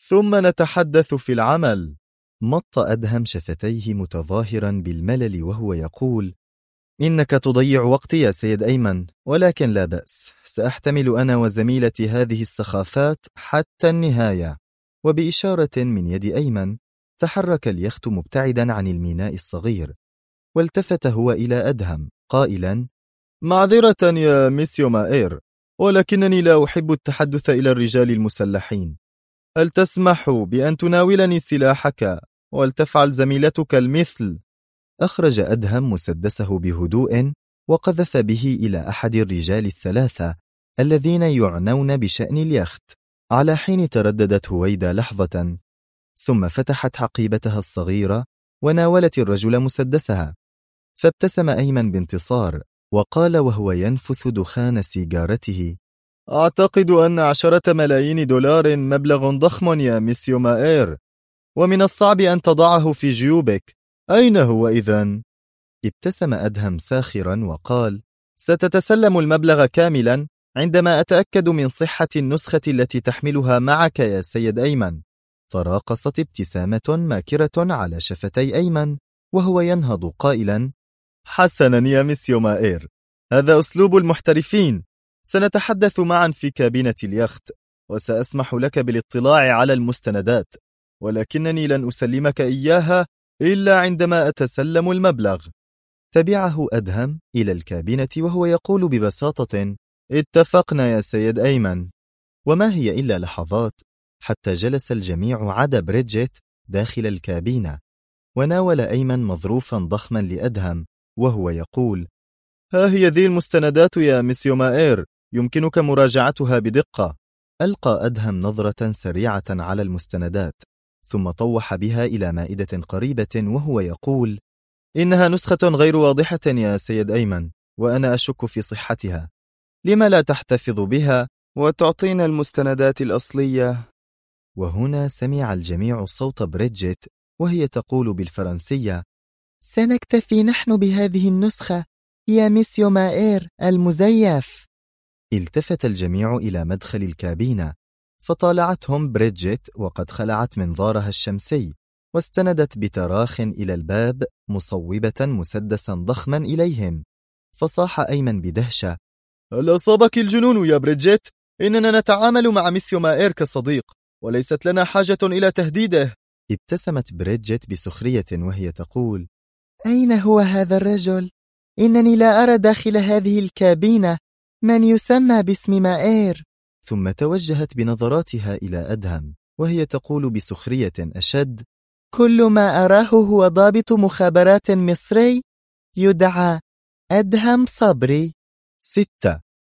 Speaker 3: ثم نتحدث في العمل. مط أدهم شفتيه متظاهرا بالملل وهو يقول: إنك تضيع وقتي يا سيد أيمن، ولكن لا بأس، سأحتمل أنا وزميلتي هذه السخافات حتى النهاية. وبإشارة من يد أيمن تحرك اليخت مبتعدا عن الميناء الصغير، والتفت هو إلى أدهم قائلا: معذرة يا ميسيو مائير، ولكنني لا أحب التحدث إلى الرجال المسلحين. هل تسمح بأن تناولني سلاحك ولتفعل زميلتك المثل؟ أخرج أدهم مسدسه بهدوء وقذف به إلى أحد الرجال الثلاثة الذين يعنون بشأن اليخت، على حين ترددت هويدا لحظة، ثم فتحت حقيبتها الصغيرة وناولت الرجل مسدسها. فابتسم أيمن بانتصار وقال وهو ينفث دخان سيجارته: أعتقد أن 10 ملايين دولار مبلغ ضخم يا ميسيو مائير، ومن الصعب أن تضعه في جيوبك. أين هو إذن؟ ابتسم أدهم ساخرا وقال: ستتسلم المبلغ كاملا عندما أتأكد من صحة النسخة التي تحملها معك يا سيد أيمن. تراقصت ابتسامة ماكرة على شفتي أيمن وهو ينهض قائلا: حسنا يا ميسيو مائير، هذا أسلوب المحترفين. سنتحدث معا في كابينة اليخت، وسأسمح لك بالاطلاع على المستندات، ولكنني لن أسلمك إياها إلا عندما أتسلم المبلغ. تبعه أدهم إلى الكابينة وهو يقول ببساطة: اتفقنا يا سيد أيمن. وما هي إلا لحظات حتى جلس الجميع عدا بريدجيت داخل الكابينة، وناول أيمن مظروفا ضخما لأدهم وهو يقول: ها هي ذي المستندات يا ميسيو مائير، يمكنك مراجعتها بدقة. ألقى أدهم نظرة سريعة على المستندات، ثم طوح بها إلى مائدة قريبة وهو يقول: إنها نسخة غير واضحة يا سيد أيمن، وأنا أشك في صحتها. لما لا تحتفظ بها وتعطينا المستندات الأصلية؟ وهنا سمع الجميع صوت بريدجيت وهي تقول بالفرنسية: سنكتفي نحن بهذه النسخة يا ميسيو مائير المزيف. التفت الجميع إلى مدخل الكابينة، فطالعتهم بريدجيت وقد خلعت منظارها الشمسي، واستندت بتراخ إلى الباب مصوبة مسدسا ضخما إليهم. فصاح أيمن بدهشة: هل أصابك الجنون يا بريدجيت؟ إننا نتعامل مع ميسيو مائير كصديق، وليست لنا حاجة إلى تهديده. ابتسمت بريدجيت بسخرية وهي تقول: أين هو هذا الرجل؟ إنني لا أرى داخل هذه الكابينة من يسمى باسم مائير. ثم توجهت بنظراتها إلى أدهم وهي تقول بسخرية أشد: كل ما أراه هو ضابط مخابرات مصري يدعى أدهم صبري. 6.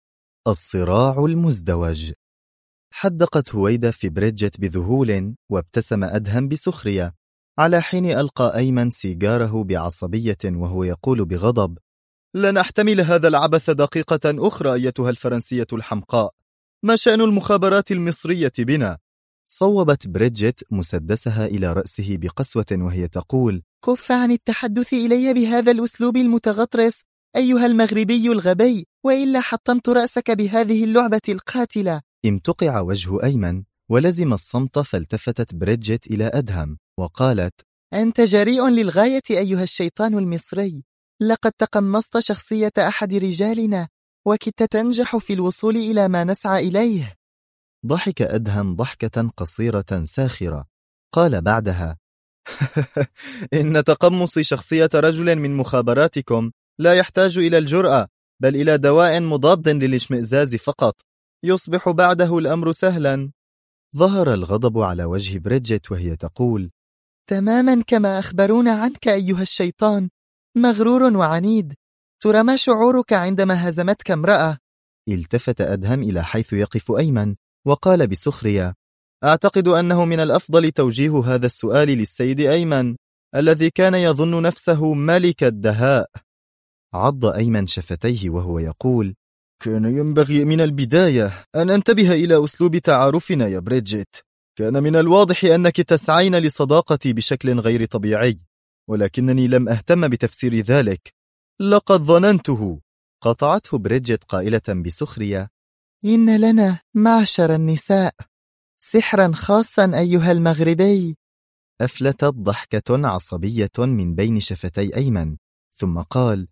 Speaker 1: الصراع المزدوج. حدقت هويدا في بريدجيت بذهول، وابتسم أدهم بسخرية، على حين ألقى أيمن سيجاره بعصبية وهو يقول بغضب: لن أحتمل هذا العبث دقيقة أخرى أيتها الفرنسية الحمقاء. ما شأن المخابرات المصرية بنا؟ صوبت بريدجيت مسدسها إلى رأسه بقسوة وهي تقول:
Speaker 2: كف عن التحدث إلي بهذا الأسلوب المتغطرس أيها المغربي الغبي، وإلا حطمت رأسك بهذه اللعبة القاتلة.
Speaker 1: امتقع وجه أيمن ولزم الصمت، فالتفتت بريدجيت إلى أدهم وقالت:
Speaker 2: أنت جريء للغاية أيها الشيطان المصري، لقد تقمصت شخصية أحد رجالنا وكدت تنجح في الوصول إلى ما نسعى إليه.
Speaker 1: ضحك أدهم ضحكة قصيرة ساخرة، قال بعدها:
Speaker 3: إن تقمص شخصية رجل من مخابراتكم لا يحتاج إلى الجرأة، بل إلى دواء مضاد للاشمئزاز فقط، يصبح بعده الأمر سهلا.
Speaker 1: ظهر الغضب على وجه بريدجيت وهي تقول:
Speaker 2: تماما كما أخبرونا عنك أيها الشيطان، مغرور وعنيد. ترى ما شعورك عندما هزمتك امرأة؟
Speaker 1: التفت أدهم إلى حيث يقف أيمن وقال بسخرية:
Speaker 3: أعتقد أنه من الأفضل توجيه هذا السؤال للسيد أيمن، الذي كان يظن نفسه ملك الدهاء.
Speaker 1: عض أيمن شفتيه وهو يقول:
Speaker 3: كان ينبغي من البداية أن أنتبه إلى أسلوب تعارفنا يا بريدجيت. كان من الواضح أنك تسعين لصداقتي بشكل غير طبيعي، ولكنني لم أهتم بتفسير ذلك. لقد ظننته.
Speaker 1: قطعته بريدجيت قائلة بسخرية:
Speaker 2: إن لنا معشر النساء سحرا خاصا أيها المغربي.
Speaker 1: أفلتت ضحكة عصبية من بين شفتي أيمن، ثم قال: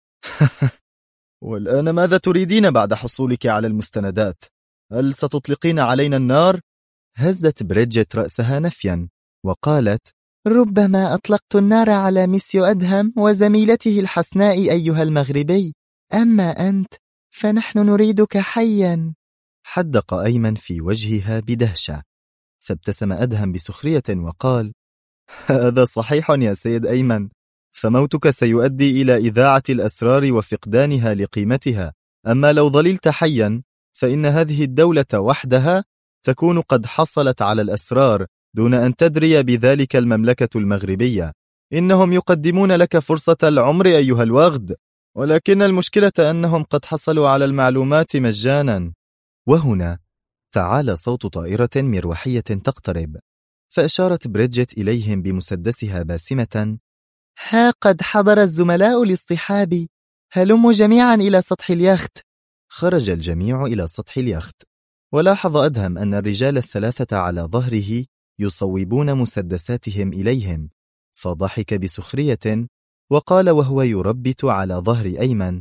Speaker 3: والآن ماذا تريدين بعد حصولك على المستندات؟ هل ستطلقين علينا النار؟
Speaker 1: هزت بريدجيت رأسها نفيا وقالت:
Speaker 2: ربما أطلقت النار على ميسيو أدهم وزميلته الحسناء أيها المغربي، أما أنت فنحن نريدك حيا.
Speaker 1: حدق أيمن في وجهها بدهشة، فابتسم أدهم بسخرية وقال:
Speaker 3: هذا صحيح يا سيد أيمن، فموتك سيؤدي إلى إذاعة الأسرار وفقدانها لقيمتها. أما لو ظللت حيا فإن هذه الدولة وحدها تكون قد حصلت على الأسرار دون أن تدري بذلك المملكة المغربية. إنهم يقدمون لك فرصة العمر أيها الوغد، ولكن المشكلة أنهم قد حصلوا على المعلومات مجانا.
Speaker 1: وهنا تعالى صوت طائرة مروحية تقترب، فأشارت بريدجيت إليهم بمسدسها باسمة:
Speaker 2: ها قد حضر الزملاء لاصطحابي، هلموا جميعا إلى سطح اليخت.
Speaker 1: خرج الجميع إلى سطح اليخت، ولاحظ أدهم أن الرجال الثلاثة على ظهره يصوبون مسدساتهم إليهم، فضحك بسخرية وقال وهو يربت على ظهر أيمن: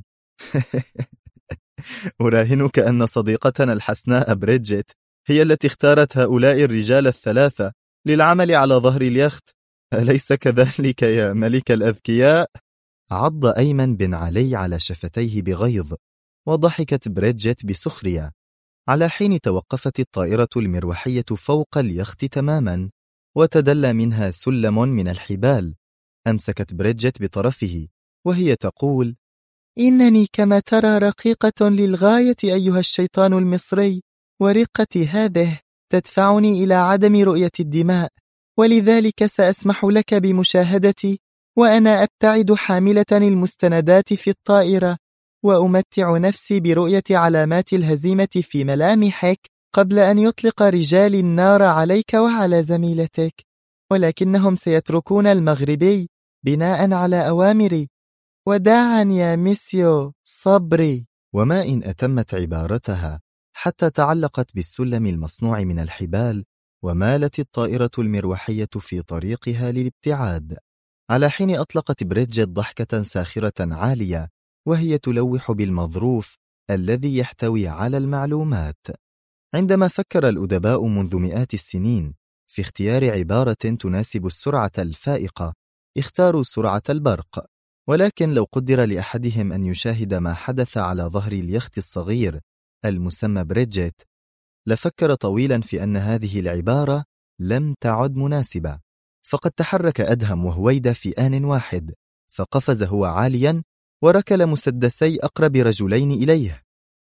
Speaker 3: أراهنك أن صديقتنا الحسناء بريدجيت هي التي اختارت هؤلاء الرجال الثلاثة للعمل على ظهر اليخت، أليس كذلك يا ملك الأذكياء؟
Speaker 1: عض أيمن بن علي على شفتيه بغيظ، وضحكت بريدجيت بسخرية، على حين توقفت الطائرة المروحية فوق اليخت تماما، وتدلى منها سلم من الحبال. أمسكت بريدجيت بطرفه وهي تقول:
Speaker 2: إنني كما ترى رقيقة للغاية أيها الشيطان المصري، ورقتي هذه تدفعني إلى عدم رؤية الدماء، ولذلك سأسمح لك بمشاهدتي وأنا أبتعد حاملة المستندات في الطائرة، وأمتع نفسي برؤية علامات الهزيمة في ملامحك قبل أن يطلق رجال النار عليك وعلى زميلتك، ولكنهم سيتركون المغربي بناء على أوامري. وداعا يا ميسيو صبري.
Speaker 1: وما إن أتمت عبارتها حتى تعلقت بالسلم المصنوع من الحبال، ومالت الطائرة المروحية في طريقها للابتعاد، على حين أطلقت بريدجيت ضحكة ساخرة عالية وهي تلوح بالمظروف الذي يحتوي على المعلومات. عندما فكر الأدباء منذ مئات السنين في اختيار عبارة تناسب السرعة الفائقة، اختاروا سرعة البرق، ولكن لو قدر لأحدهم أن يشاهد ما حدث على ظهر اليخت الصغير المسمى بريدجيت، لفكر طويلا في أن هذه العبارة لم تعد مناسبة. فقد تحرك أدهم وهويدا في آن واحد، فقفز هو عاليا وركل مسدسي أقرب رجلين إليه،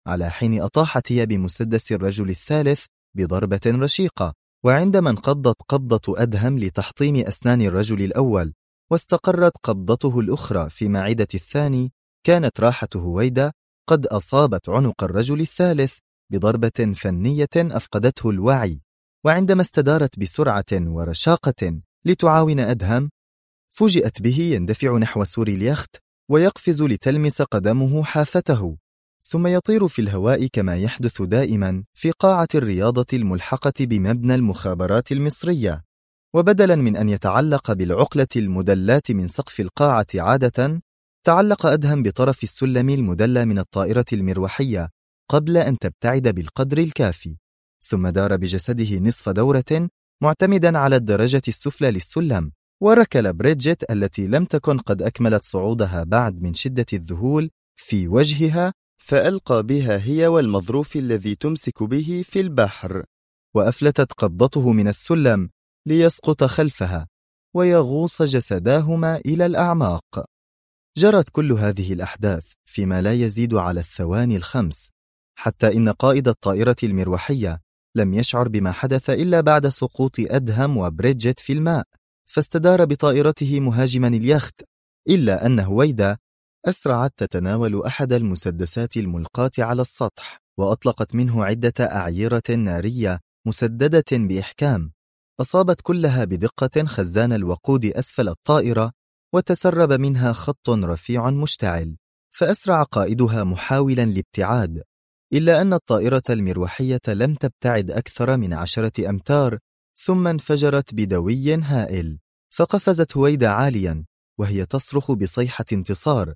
Speaker 2: على حين أطاحت هي بمسدس الرجل الثالث بضربة رشيقة، وعندما انقضت قبضة أدهم لتحطيم أسنان الرجل الأول واستقرت قبضته الأخرى في معدة الثاني، كانت راحة هويدا قد أصابت عنق الرجل الثالث بضربة فنية أفقدته الوعي. وعندما استدارت بسرعة ورشاقة لتعاون أدهم، فوجئت به يندفع نحو سور اليخت ويقفز لتلمس قدمه حافته، ثم يطير في الهواء كما يحدث دائما في قاعة الرياضة الملحقة بمبنى المخابرات المصرية. وبدلا من أن يتعلق بالعقلة المدلاة من سقف القاعة عادة، تعلق أدهم بطرف السلم المدلى من الطائرة المروحية قبل أن تبتعد بالقدر الكافي، ثم دار بجسده نصف دورة معتمدا على الدرجة السفلى للسلم، وركل بريدجيت التي لم تكن قد أكملت صعودها بعد من شدة الذهول في وجهها، فألقى بها هي والمظروف الذي تمسك به في البحر، وأفلتت قبضته من السلم ليسقط خلفها ويغوص جسداهما إلى الأعماق. جرت كل هذه الأحداث فيما لا يزيد على الثواني الخمس، حتى إن قائد الطائرة المروحية لم يشعر بما حدث إلا بعد سقوط أدهم وبريدجيت في الماء، فاستدار بطائرته مهاجما اليخت، إلا أن هويدا أسرعت تتناول أحد المسدسات الملقاة على السطح، وأطلقت منه عدة أعيرة نارية مسددة بإحكام، أصابت كلها بدقة خزان الوقود أسفل الطائرة، وتسرب منها خط رفيع مشتعل، فأسرع قائدها محاولا الابتعاد، إلا أن الطائرة المروحية لم تبتعد أكثر من 10 أمتار، ثم انفجرت بدوي هائل، فقفزت هويدا عاليا وهي تصرخ بصيحة انتصار،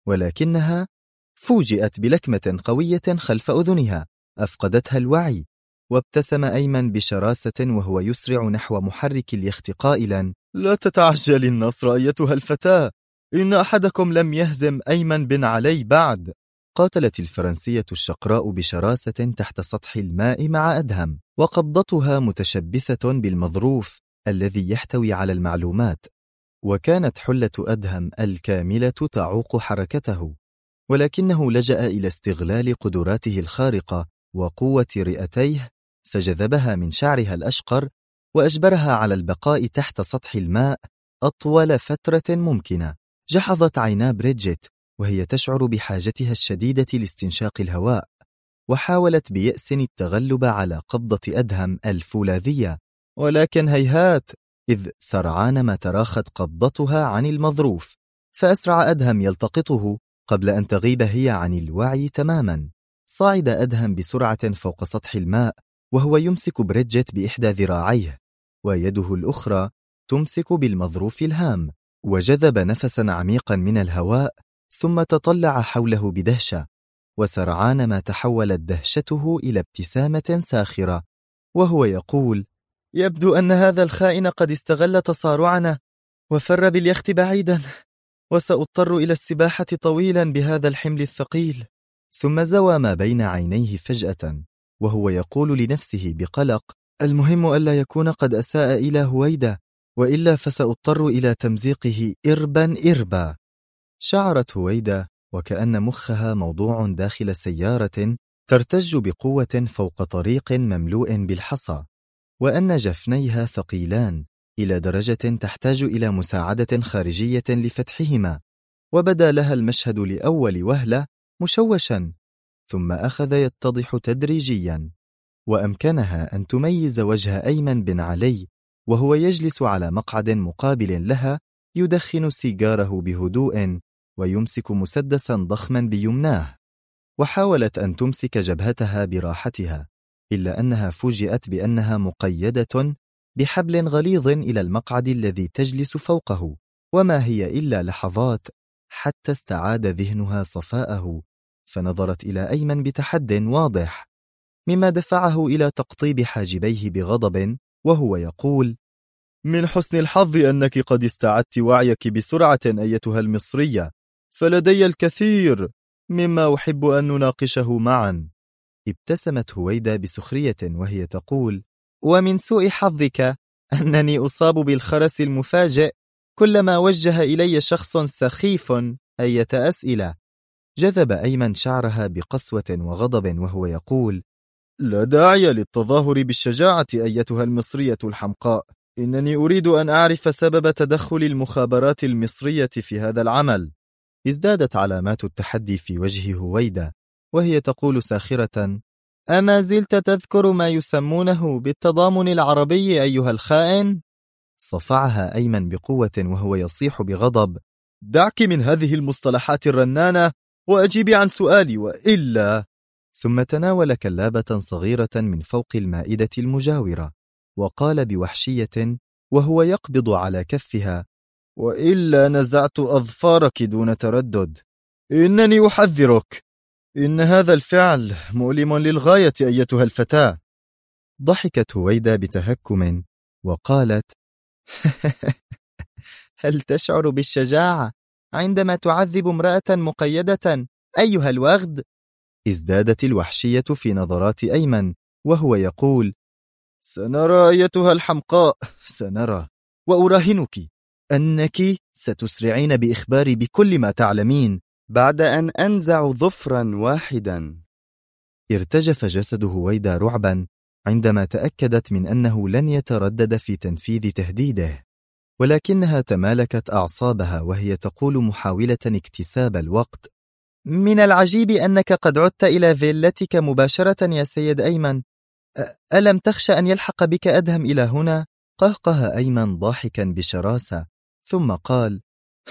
Speaker 2: ولكنها فوجئت بلكمة قوية خلف أذنها أفقدتها الوعي. وابتسم أيمن بشراسة وهو يسرع نحو محرك اليخت قائلا: لا تتعجل النصر أيتها الفتاة، إن أحدكم لم يهزم أيمن بن علي بعد. قاتلت الفرنسية الشقراء بشراسة تحت سطح الماء مع أدهم، وقبضتها متشبثة بالمظروف الذي يحتوي على المعلومات، وكانت حلة أدهم الكاملة تعوق حركته، ولكنه لجأ إلى استغلال قدراته الخارقة وقوة رئتيه، فجذبها من شعرها الأشقر وأجبرها على البقاء تحت سطح الماء أطول فترة ممكنة. جحظت عينا بريدجيت وهي تشعر بحاجتها الشديدة لاستنشاق الهواء، وحاولت بيأس التغلب على قبضة أدهم الفولاذية، ولكن هيهات، إذ سرعان ما تراخت قبضتها عن المظروف، فأسرع أدهم يلتقطه قبل أن تغيب هي عن الوعي تماما. صعد أدهم بسرعة فوق سطح الماء وهو يمسك بريدجيت بإحدى ذراعيه، ويده الأخرى تمسك بالمظروف الهام، وجذب نفسا عميقا من الهواء، ثم تطلع حوله بدهشة، وسرعان ما تحولت دهشته إلى ابتسامة ساخرة، وهو يقول: يبدو أن هذا الخائن قد استغل تصارعنا وفر باليخت بعيدا، وسأضطر إلى السباحة طويلا بهذا الحمل الثقيل. ثم زوى ما بين عينيه فجأة وهو يقول لنفسه بقلق: المهم ألا يكون قد أساء إلى هويدا، وإلا فسأضطر إلى تمزيقه إربا إربا. شعرت هويدا وكأن مخها موضوع داخل سيارة ترتج بقوة فوق طريق مملوء بالحصى، وأن جفنيها ثقيلان إلى درجة تحتاج إلى مساعدة خارجية لفتحهما، وبدا لها المشهد لأول وهلة مشوشا، ثم أخذ يتضح تدريجيا، وأمكنها أن تميز وجه أيمن بن علي وهو يجلس على مقعد مقابل لها يدخن سيجاره بهدوء ويمسك مسدسا ضخما بيمناه، وحاولت أن تمسك جبهتها براحتها، إلا أنها فوجئت بأنها مقيدة بحبل غليظ إلى المقعد الذي تجلس فوقه، وما هي إلا لحظات حتى استعاد ذهنها صفاءه، فنظرت إلى أيمن بتحد واضح، مما دفعه إلى تقطيب حاجبيه بغضب وهو يقول: من حسن الحظ أنك قد استعدت وعيك بسرعة أيتها المصرية، فلدي الكثير مما أحب أن نناقشه معا. ابتسمت هويدا بسخرية وهي تقول: ومن سوء حظك أنني أصاب بالخرس المفاجئ كلما وجه إلي شخص سخيف أية أسئلة.
Speaker 1: جذب أيمن شعرها بقسوة وغضب وهو يقول:
Speaker 3: لا داعي للتظاهر بالشجاعة أيتها المصرية الحمقاء. إنني أريد أن أعرف سبب تدخل المخابرات المصرية في هذا العمل.
Speaker 1: ازدادت علامات التحدي في وجه هويدا وهي تقول ساخرة:
Speaker 2: أما زلت تذكر ما يسمونه بالتضامن العربي أيها الخائن؟
Speaker 1: صفعها أيمن بقوة وهو يصيح بغضب:
Speaker 3: دعك من هذه المصطلحات الرنانة وأجيبي عن سؤالي وإلا.
Speaker 1: ثم تناول كلابة صغيرة من فوق المائدة المجاورة وقال بوحشية وهو يقبض على كفها:
Speaker 3: وإلا نزعت أظفارك دون تردد. إنني أحذرك، إن هذا الفعل مؤلم للغاية أيتها الفتاة.
Speaker 1: ضحكت هويدا بتهكم وقالت:
Speaker 2: هل تشعر بالشجاعة عندما تعذب امرأة مقيدة أيها الوغد؟
Speaker 1: ازدادت الوحشية في نظرات أيمن وهو يقول:
Speaker 3: سنرى أيتها الحمقاء، سنرى.
Speaker 1: وأراهنك أنك ستسرعين بإخباري بكل ما تعلمين
Speaker 3: بعد أن أنزع ظفرا واحدا.
Speaker 1: ارتجف جسد هويدا رعبا عندما تأكدت من أنه لن يتردد في تنفيذ تهديده، ولكنها تمالكت أعصابها وهي تقول محاولة اكتساب الوقت:
Speaker 2: من العجيب أنك قد عدت إلى فيلتك مباشرة يا سيد أيمن. ألم تخشى أن يلحق بك أدهم إلى هنا؟
Speaker 1: قهقه أيمن ضاحكا بشراسة ثم قال: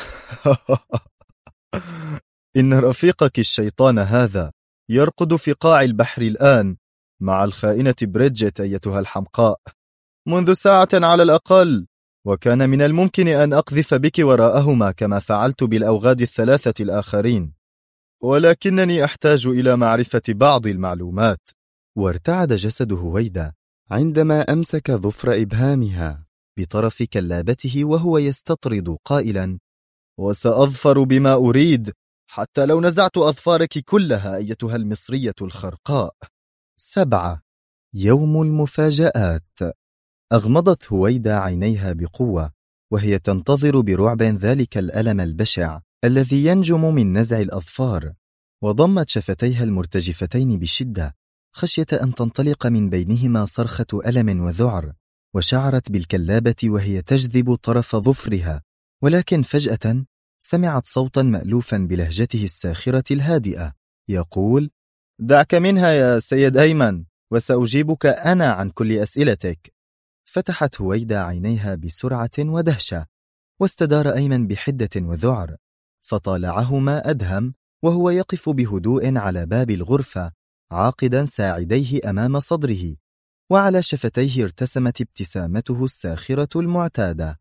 Speaker 3: إن رفيقك الشيطان هذا يرقد في قاع البحر الآن مع الخائنة بريدجيت أيتها الحمقاء منذ ساعة على الأقل، وكان من الممكن أن أقذف بك وراءهما كما فعلت بالأوغاد الثلاثة الآخرين، ولكنني أحتاج إلى معرفة بعض المعلومات.
Speaker 1: وارتعد جسد هويدا عندما أمسك ظفر إبهامها بطرف كلابته وهو يستطرد قائلا:
Speaker 3: وسأظفر بما أريد حتى لو نزعت أظفارك كلها أيتها المصرية الخرقاء.
Speaker 1: 7. يوم المفاجآت. أغمضت هويدا عينيها بقوة وهي تنتظر برعب ذلك الألم البشع الذي ينجم من نزع الأظفار، وضمت شفتيها المرتجفتين بشدة خشية أن تنطلق من بينهما صرخة ألم وذعر، وشعرت بالكلابة وهي تجذب طرف ظفرها، ولكن فجأة سمعت صوتا مألوفا بلهجته الساخرة الهادئة يقول:
Speaker 3: دعك منها يا سيد أيمن وسأجيبك أنا عن كل أسئلتك.
Speaker 1: فتحت هويدا عينيها بسرعة ودهشة، واستدار أيمن بحدة وذعر، فطالعهما أدهم وهو يقف بهدوء على باب الغرفة عاقدا ساعديه أمام صدره، وعلى شفتيه ارتسمت ابتسامته الساخرة المعتادة.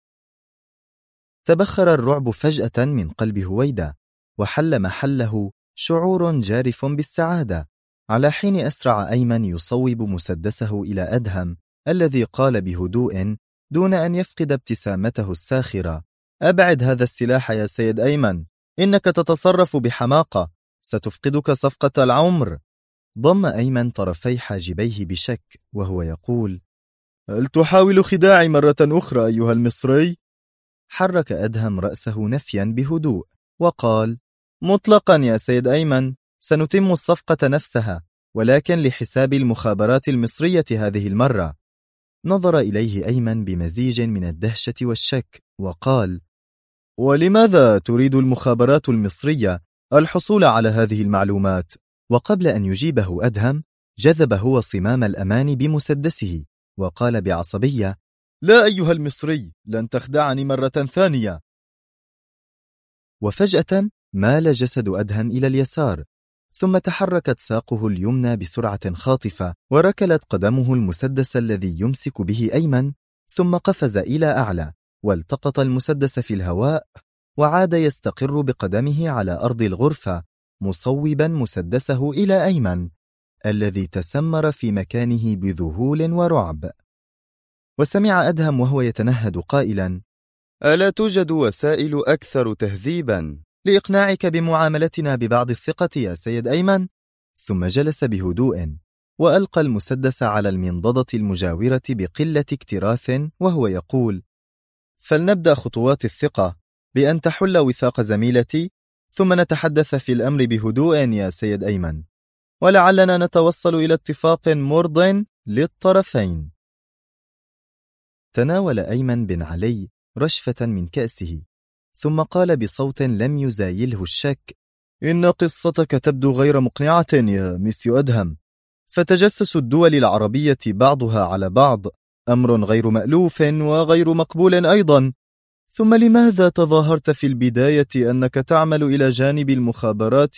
Speaker 1: تبخر الرعب فجأة من قلب هويدا وحل محله شعور جارف بالسعادة، على حين أسرع أيمن يصوب مسدسه إلى أدهم الذي قال بهدوء دون أن يفقد ابتسامته الساخرة:
Speaker 3: أبعد هذا السلاح يا سيد أيمن، إنك تتصرف بحماقة، ستفقدك صفقة العمر.
Speaker 1: ضم أيمن طرفي حاجبيه بشك وهو يقول:
Speaker 3: هل تحاول خداعي مرة أخرى أيها المصري؟
Speaker 1: حرك أدهم رأسه نفيا بهدوء وقال:
Speaker 3: مطلقا يا سيد أيمن، سنتم الصفقة نفسها، ولكن لحساب المخابرات المصرية هذه المرة.
Speaker 1: نظر إليه أيمن بمزيج من الدهشة والشك وقال:
Speaker 3: ولماذا تريد المخابرات المصرية الحصول على هذه المعلومات؟
Speaker 1: وقبل أن يجيبه أدهم جذب هو صمام الأمان بمسدسه وقال بعصبية:
Speaker 3: لا أيها المصري، لن تخدعني مرة ثانية.
Speaker 1: وفجأة مال جسد أدهم إلى اليسار، ثم تحركت ساقه اليمنى بسرعة خاطفة وركلت قدمه المسدس الذي يمسك به أيمن، ثم قفز إلى أعلى والتقط المسدس في الهواء وعاد يستقر بقدمه على أرض الغرفة مصوبا مسدسه إلى أيمن الذي تسمر في مكانه بذهول ورعب. وسمع أدهم وهو يتنهد قائلا:
Speaker 3: ألا توجد وسائل أكثر تهذيبا
Speaker 1: لإقناعك بمعاملتنا ببعض الثقة يا سيد أيمن؟ ثم جلس بهدوء وألقى المسدس على المنضدة المجاورة بقلة اكتراث وهو يقول:
Speaker 3: فلنبدأ خطوات الثقة بأن تحل وثاق زميلتي،
Speaker 2: ثم نتحدث في الأمر بهدوء يا سيد أيمن، ولعلنا نتوصل إلى اتفاق مرض للطرفين.
Speaker 1: تناول أيمن بن علي رشفة من كأسه، ثم قال بصوت لم يزايله الشك:
Speaker 2: إن قصتك تبدو غير مقنعة يا ميسيو أدهم، فتجسس الدول العربية بعضها على بعض أمر غير مألوف وغير مقبول أيضا. ثم لماذا تظاهرت في البداية أنك تعمل إلى جانب المخابرات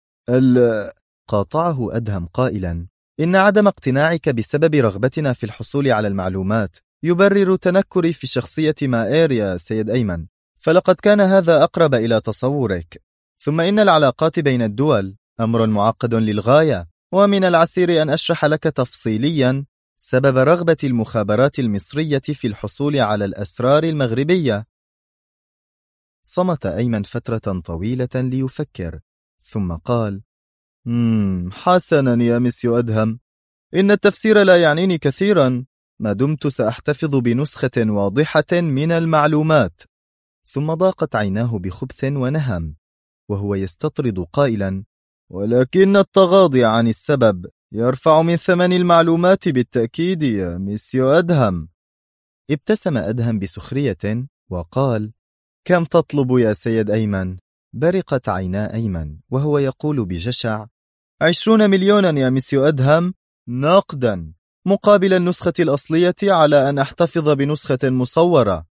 Speaker 1: قاطعه أدهم قائلا:
Speaker 2: إن عدم اقتناعك بسبب رغبتنا في الحصول على المعلومات يبرر تنكري في شخصية مائير يا سيد أيمن، فلقد كان هذا أقرب إلى تصورك. ثم إن العلاقات بين الدول أمر معقد للغاية، ومن العسير أن أشرح لك تفصيليا سبب رغبة المخابرات المصرية في الحصول على الأسرار المغربية.
Speaker 1: صمت أيمن فترة طويلة ليفكر، ثم قال:
Speaker 2: حسنا يا ميسيو أدهم، إن التفسير لا يعنيني كثيرا ما دمت سأحتفظ بنسخة واضحة من المعلومات.
Speaker 1: ثم ضاقت عيناه بخبث ونهم، وهو يستطرد قائلا:
Speaker 2: ولكن التغاضي عن السبب يرفع من ثمن المعلومات بالتأكيد يا ميسيو أدهم.
Speaker 1: ابتسم أدهم بسخرية وقال:
Speaker 2: كم تطلب يا سيد أيمن؟
Speaker 1: برقت عينا أيمن وهو يقول بجشع:
Speaker 2: 20 مليونا يا ميسيو أدهم، نقدا، مقابل النسخة الأصلية على أن أحتفظ بنسخة مصورة.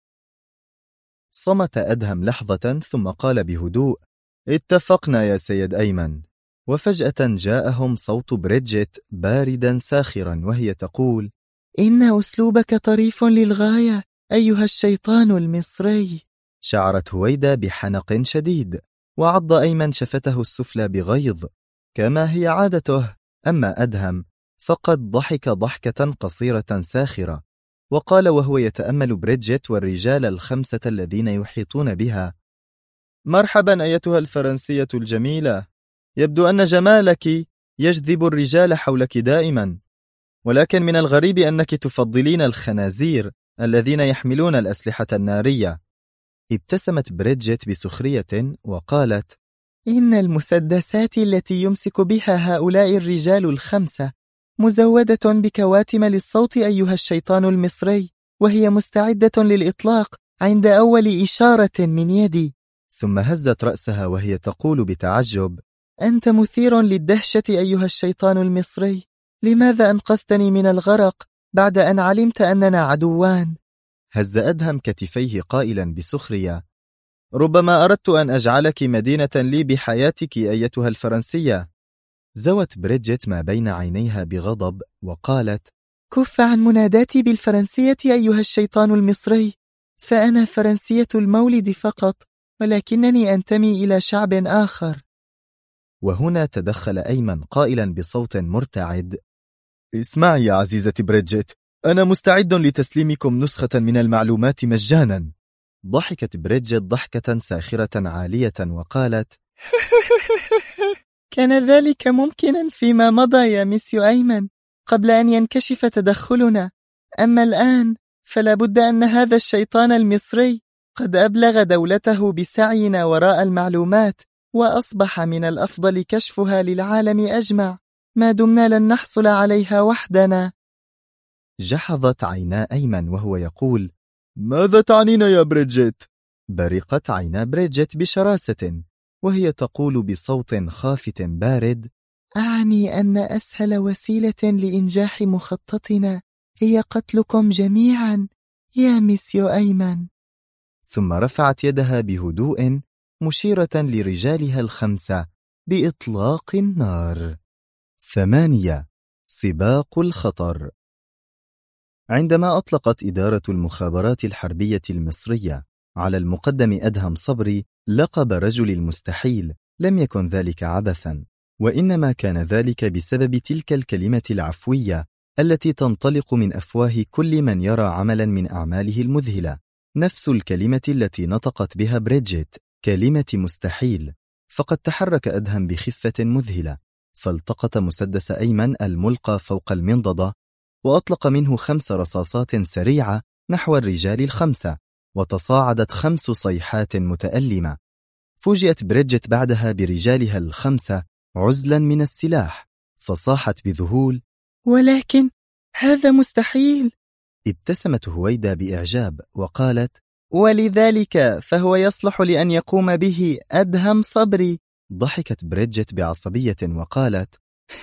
Speaker 1: صمت أدهم لحظة ثم قال بهدوء:
Speaker 2: اتفقنا يا سيد أيمن.
Speaker 1: وفجأة جاءهم صوت بريدجيت باردا ساخرا وهي تقول:
Speaker 4: إن أسلوبك طريف للغاية أيها الشيطان المصري.
Speaker 1: شعرت هويدا بحنق شديد، وعض أيمن شفته السفلى بغيظ كما هي عادته. أما أدهم فقد ضحك ضحكة قصيرة ساخرة، وقال وهو يتأمل بريدجيت والرجال ال5 الذين يحيطون بها:
Speaker 2: مرحبا أيتها الفرنسية الجميلة، يبدو أن جمالك يجذب الرجال حولك دائما، ولكن من الغريب أنك تفضلين الخنازير الذين يحملون الأسلحة النارية.
Speaker 1: ابتسمت بريدجيت بسخرية وقالت:
Speaker 4: إن المسدسات التي يمسك بها هؤلاء الرجال ال5 مزودة بكواتم للصوت أيها الشيطان المصري، وهي مستعدة للإطلاق عند أول إشارة من يدي.
Speaker 1: ثم هزت رأسها وهي تقول بتعجب:
Speaker 4: أنت مثير للدهشة أيها الشيطان المصري، لماذا أنقذتني من الغرق بعد أن علمت أننا عدوان؟
Speaker 1: هز أدهم كتفيه قائلا بسخرية:
Speaker 2: ربما أردت أن أجعلك مدينة لي بحياتك أيتها الفرنسية.
Speaker 1: زوت بريدجيت ما بين عينيها بغضب وقالت:
Speaker 4: كف عن مناداتي بالفرنسية أيها الشيطان المصري، فأنا فرنسية المولد فقط، ولكنني أنتمي إلى شعب آخر.
Speaker 1: وهنا تدخل أيمن قائلا بصوت مرتعد:
Speaker 2: اسمعي يا عزيزة بريدجيت، أنا مستعد لتسليمكم نسخة من المعلومات مجانا.
Speaker 1: ضحكت بريدجيت ضحكة ساخرة عالية وقالت:
Speaker 4: كان ذلك ممكنا فيما مضى يا ميسيو أيمن، قبل أن ينكشف تدخلنا، أما الآن فلا بد أن هذا الشيطان المصري قد أبلغ دولته بسعينا وراء المعلومات، وأصبح من الأفضل كشفها للعالم أجمع ما دمنا لن نحصل عليها وحدنا.
Speaker 1: جحظت عينا أيمن وهو يقول:
Speaker 2: ماذا تعنين يا بريدجيت؟
Speaker 1: برقت عينا بريدجيت بشراسة وهي تقول بصوت خافت بارد:
Speaker 4: أعني أن أسهل وسيلة لإنجاح مخططنا هي قتلكم جميعا يا ميسيو أيمن.
Speaker 1: ثم رفعت يدها بهدوء مشيرة لرجالها ال5 بإطلاق النار. 8. سباق الخطر. عندما أطلقت إدارة المخابرات الحربية المصرية على المقدم أدهم صبري لقب رجل المستحيل، لم يكن ذلك عبثا، وإنما كان ذلك بسبب تلك الكلمة العفوية التي تنطلق من أفواه كل من يرى عملا من أعماله المذهلة، نفس الكلمة التي نطقت بها بريدجيت، كلمة مستحيل. فقد تحرك أدهم بخفة مذهلة، فالتقط مسدس أيمن الملقى فوق المنضدة وأطلق منه 5 رصاصات سريعة نحو الرجال ال5، وتصاعدت 5 صيحات متألمة، فوجئت بريدجيت بعدها برجالها الخمسة عزلا من السلاح، فصاحت بذهول:
Speaker 4: ولكن هذا مستحيل.
Speaker 1: ابتسمت هويدا بإعجاب وقالت:
Speaker 2: ولذلك فهو يصلح لأن يقوم به أدهم صبري.
Speaker 1: ضحكت بريدجيت بعصبية وقالت: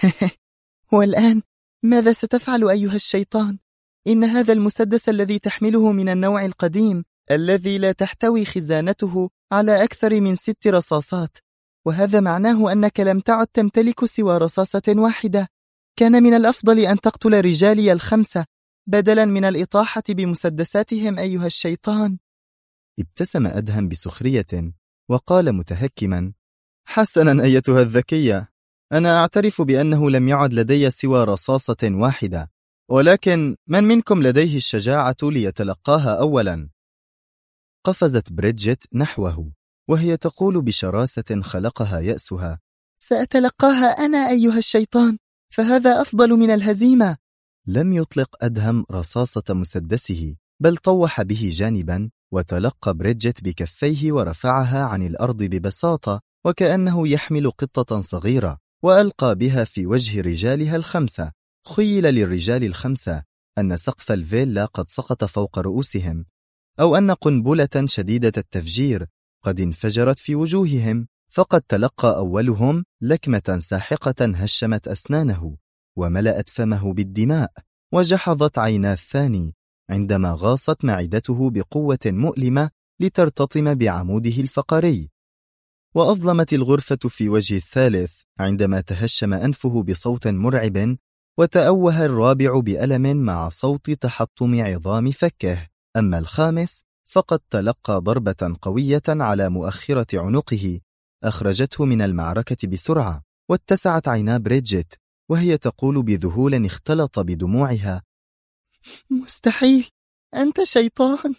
Speaker 4: والآن ماذا ستفعل أيها الشيطان؟ إن هذا المسدس الذي تحمله من النوع القديم
Speaker 2: الذي لا تحتوي خزانته على أكثر من 6 رصاصات، وهذا معناه أنك لم تعد تمتلك سوى رصاصة واحدة. كان من الأفضل أن تقتل رجالي الخمسة بدلا من الإطاحة بمسدساتهم أيها الشيطان.
Speaker 1: ابتسم أدهم بسخرية وقال متهكما:
Speaker 2: حسنا أيتها الذكية، أنا أعترف بأنه لم يعد لدي سوى رصاصة واحدة، ولكن من منكم لديه الشجاعة ليتلقاها أولا؟
Speaker 1: قفزت بريدجيت نحوه وهي تقول بشراسة خلقها يأسها:
Speaker 4: سأتلقاها أنا أيها الشيطان، فهذا أفضل من الهزيمة.
Speaker 1: لم يطلق أدهم رصاصة مسدسه، بل طوح به جانبا وتلقى بريدجيت بكفيه ورفعها عن الأرض ببساطة وكأنه يحمل قطة صغيرة، وألقى بها في وجه رجالها الخمسة. خيل للرجال الخمسة أن سقف الفيلا قد سقط فوق رؤوسهم، أو أن قنبلة شديدة التفجير قد انفجرت في وجوههم، فقد تلقى أولهم لكمة ساحقة هشمت أسنانه وملأت فمه بالدماء، وجحظت عينا الثاني عندما غاصت معدته بقوة مؤلمة لترتطم بعموده الفقري، وأظلمت الغرفة في وجه الثالث عندما تهشم أنفه بصوت مرعب، وتأوه الرابع بألم مع صوت تحطم عظام فكه. أما الخامس فقد تلقى ضربة قوية على مؤخرة عنقه أخرجته من المعركة بسرعة، واتسعت عينا بريدجيت وهي تقول بذهول اختلط بدموعها:
Speaker 4: مستحيل، أنت شيطان.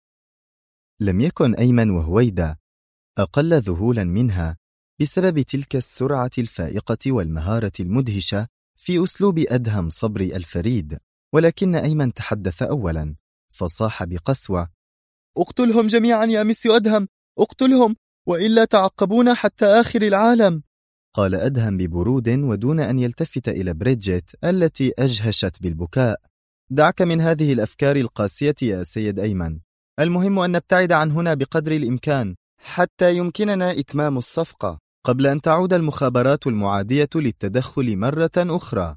Speaker 1: لم يكن أيمن وهويدا أقل ذهولا منها بسبب تلك السرعة الفائقة والمهارة المدهشة في أسلوب أدهم صبري الفريد، ولكن أيمن تحدث أولا فصاح بقسوة:
Speaker 2: اقتلهم جميعا يا مسيو أدهم، اقتلهم، وإلا تعقبونا حتى آخر العالم.
Speaker 1: قال أدهم ببرود ودون أن يلتفت إلى بريدجيت التي أجهشت بالبكاء:
Speaker 2: دعك من هذه الأفكار القاسية يا سيد أيمن، المهم أن نبتعد عن هنا بقدر الإمكان حتى يمكننا إتمام الصفقة قبل أن تعود المخابرات المعادية للتدخل مرة أخرى.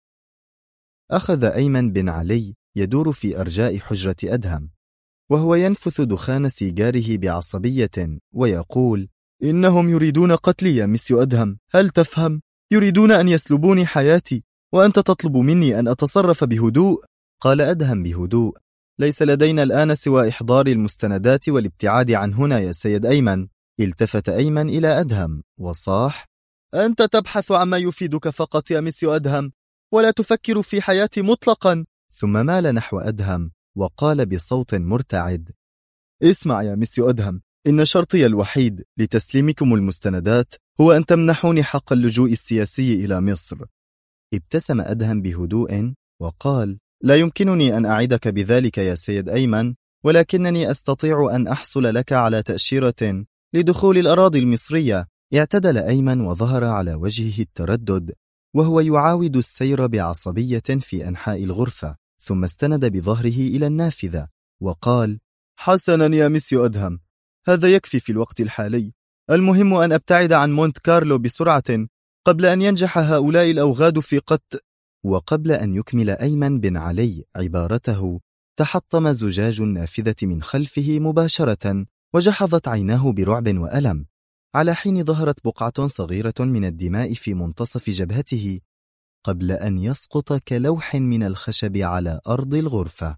Speaker 1: أخذ أيمن بن علي يدور في أرجاء حجرة أدهم وهو ينفث دخان سيجاره بعصبية ويقول:
Speaker 2: إنهم يريدون قتلي يا مسيو أدهم، هل تفهم؟ يريدون أن يسلبوني حياتي، وأنت تطلب مني أن أتصرف بهدوء.
Speaker 1: قال أدهم بهدوء:
Speaker 2: ليس لدينا الآن سوى إحضار المستندات والابتعاد عن هنا يا سيد أيمن.
Speaker 1: التفت أيمن إلى أدهم وصاح:
Speaker 2: أنت تبحث عما يفيدك فقط يا مسيو أدهم، ولا تفكر في حياتي مطلقا.
Speaker 1: ثم مال نحو أدهم وقال بصوت مرتعد:
Speaker 2: اسمع يا مسيو أدهم، إن شرطي الوحيد لتسليمكم المستندات هو أن تمنحوني حق اللجوء السياسي إلى مصر.
Speaker 1: ابتسم أدهم بهدوء وقال:
Speaker 2: لا يمكنني أن أعدك بذلك يا سيد أيمن، ولكنني أستطيع أن أحصل لك على تأشيرة لدخول الأراضي المصرية.
Speaker 1: اعتدل أيمن وظهر على وجهه التردد وهو يعاود السير بعصبية في أنحاء الغرفة، ثم استند بظهره إلى النافذة وقال:
Speaker 2: حسنا يا مسيو أدهم، هذا يكفي في الوقت الحالي. المهم أن أبتعد عن مونت كارلو بسرعة قبل أن ينجح هؤلاء الأوغاد في قتل.
Speaker 1: وقبل أن يكمل أيمن بن علي عبارته تحطم زجاج النافذة من خلفه مباشرة، وجحظت عيناه برعب وألم، على حين ظهرت بقعة صغيرة من الدماء في منتصف جبهته قبل أن يسقط كلوح من الخشب على أرض الغرفة.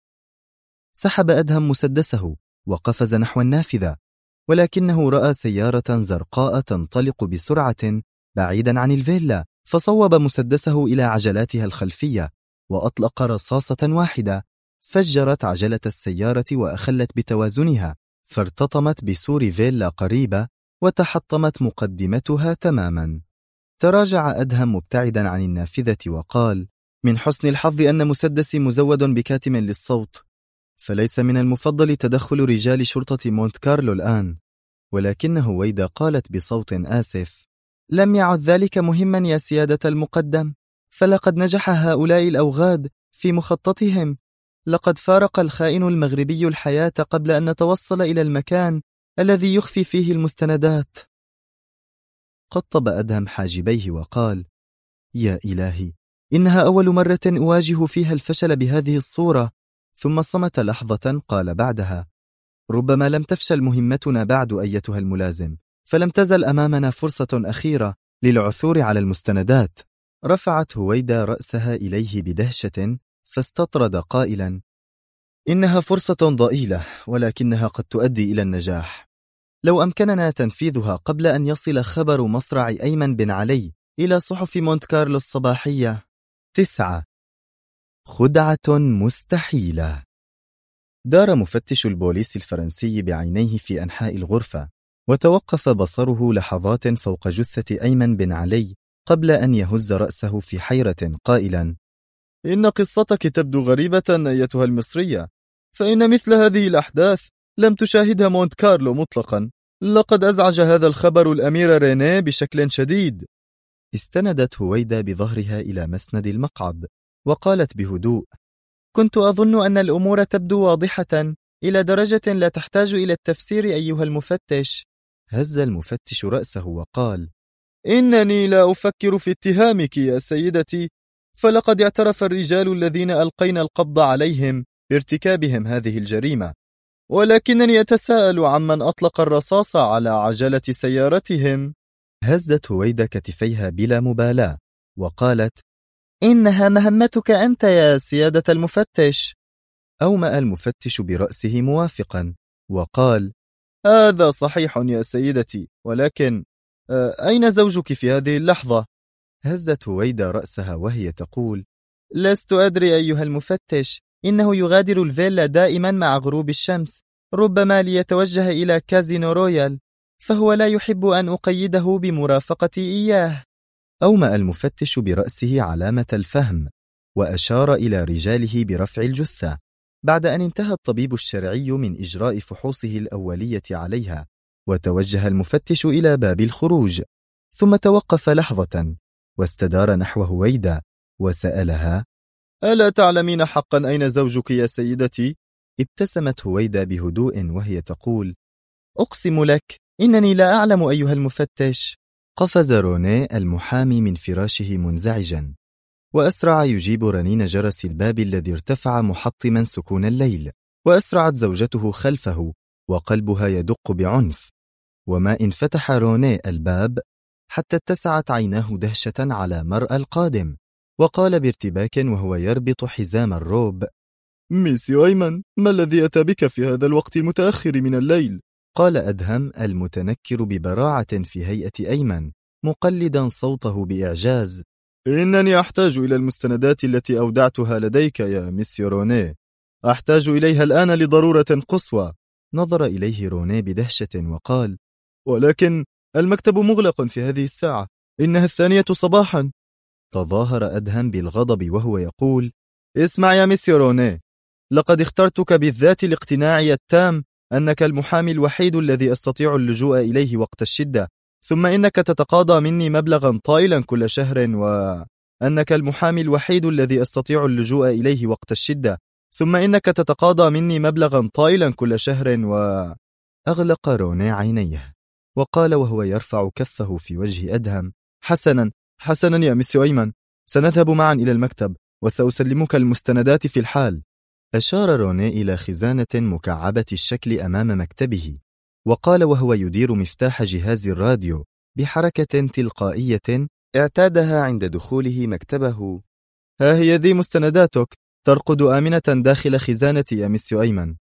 Speaker 1: سحب أدهم مسدسه وقفز نحو النافذة، ولكنه رأى سيارة زرقاء تنطلق بسرعة بعيدا عن الفيلا، فصوب مسدسه إلى عجلاتها الخلفية وأطلق رصاصة واحدة فجرت عجلة السيارة وأخلت بتوازنها، فارتطمت بسور فيلا قريبة وتحطمت مقدمتها تماما. تراجع أدهم مبتعدا عن النافذة وقال:
Speaker 2: من حسن الحظ أن مسدسي مزود بكاتم للصوت، فليس من المفضل تدخل رجال شرطة مونت كارلو الآن.
Speaker 3: ولكن هويدا قالت بصوت آسف:
Speaker 2: لم يعد ذلك مهما يا سيادة المقدم، فلقد نجح هؤلاء الأوغاد في مخططهم. لقد فارق الخائن المغربي الحياة قبل أن نتوصل إلى المكان الذي يخفي فيه المستندات.
Speaker 3: قطب أدهم حاجبيه وقال: يا إلهي، إنها أول مرة أواجه فيها الفشل بهذه الصورة. ثم صمت لحظة، قال بعدها: ربما لم تفشل مهمتنا بعد أيتها الملازم، فلم تزل أمامنا فرصة أخيرة للعثور على المستندات. رفعت هويدا رأسها إليه بدهشة فاستطرد قائلا: إنها فرصة ضئيلة، ولكنها قد تؤدي إلى النجاح. لو أمكننا تنفيذها قبل أن يصل خبر مصرع أيمن بن علي إلى صحف مونت كارلو الصباحية. 9. خدعة مستحيلة. دار مفتش البوليس الفرنسي بعينيه في أنحاء الغرفة، وتوقف بصره لحظات فوق جثة أيمن بن علي قبل أن يهز رأسه في حيرة قائلا:
Speaker 2: إن قصتك تبدو غريبة أيتها المصرية، فإن مثل هذه الأحداث لم تشاهدها مونت كارلو مطلقا. لقد أزعج هذا الخبر الأمير رينيه بشكل شديد.
Speaker 3: استندت هويدا بظهرها إلى مسند المقعد وقالت بهدوء:
Speaker 2: كنت أظن أن الأمور تبدو واضحة إلى درجة لا تحتاج إلى التفسير أيها المفتش.
Speaker 3: هز المفتش رأسه وقال:
Speaker 2: إنني لا أفكر في اتهامك يا سيدتي، فلقد اعترف الرجال الذين ألقينا القبض عليهم بارتكابهم هذه الجريمة، ولكنني أتساءل عمن أطلق الرصاص على عجلة سيارتهم.
Speaker 3: هزت هويدا كتفيها بلا مبالاة وقالت:
Speaker 2: إنها مهمتك أنت يا سيادة المفتش.
Speaker 3: أومأ المفتش برأسه موافقا وقال:
Speaker 2: هذا صحيح يا سيدتي، ولكن أين زوجك في هذه اللحظة؟
Speaker 3: هزت هويدا رأسها وهي تقول:
Speaker 2: لست أدري أيها المفتش، إنه يغادر الفيلا دائما مع غروب الشمس، ربما ليتوجه إلى كازينو رويال، فهو لا يحب أن أقيده بمرافقتي إياه.
Speaker 3: أومأ المفتش برأسه علامة الفهم وأشار إلى رجاله برفع الجثة، بعد أن انتهى الطبيب الشرعي من إجراء فحوصه الأولية عليها، وتوجه المفتش إلى باب الخروج، ثم توقف لحظة واستدار نحو هويدا وسألها:
Speaker 2: ألا تعلمين حقا أين زوجك يا سيدتي؟
Speaker 3: ابتسمت هويدا بهدوء وهي تقول:
Speaker 2: أقسم لك إنني لا أعلم أيها المفتش.
Speaker 3: قفز رونيه المحامي من فراشه منزعجا، وأسرع يجيب رنين جرس الباب الذي ارتفع محطما سكون الليل، وأسرعت زوجته خلفه وقلبها يدق بعنف. وما إن فتح رونيه الباب حتى اتسعت عيناه دهشة على مرأى القادم، وقال بارتباك وهو يربط حزام الروب:
Speaker 2: ميسيو أيمن، ما الذي أتى بك في هذا الوقت المتأخر من الليل؟
Speaker 3: قال أدهم المتنكر ببراعة في هيئة أيمن، مقلدا صوته بإعجاز:
Speaker 2: إنني أحتاج إلى المستندات التي أودعتها لديك يا ميسيو رونيه، أحتاج إليها الآن لضرورة قصوى.
Speaker 3: نظر إليه رونيه بدهشة وقال:
Speaker 2: ولكن المكتب مغلق في هذه الساعة، إنها 2 صباحا.
Speaker 3: تظاهر أدهم بالغضب وهو يقول:
Speaker 2: اسمع يا ميسيو رونيه، لقد اخترتك بالذات لاقتناعي التام أنك المحامي الوحيد الذي أستطيع اللجوء إليه وقت الشدة، ثم إنك تتقاضى مني مبلغا طائلا كل شهر، وأنك المحامي الوحيد الذي أستطيع اللجوء إليه وقت الشدة، ثم إنك تتقاضى مني مبلغا طائلا كل شهر.
Speaker 3: أغلق رونيه عينيه وقال وهو يرفع كفه في وجه أدهم:
Speaker 2: حسنا يا ميسيو أيمن، سنذهب معا إلى المكتب وسأسلمك المستندات في الحال.
Speaker 3: أشار رونيه إلى خزانة مكعبة الشكل أمام مكتبه، وقال وهو يدير مفتاح جهاز الراديو بحركة تلقائية اعتادها عند دخوله مكتبه:
Speaker 2: ها هي ذي مستنداتك، ترقد آمنة داخل خزانتي يا ميسيو أيمن.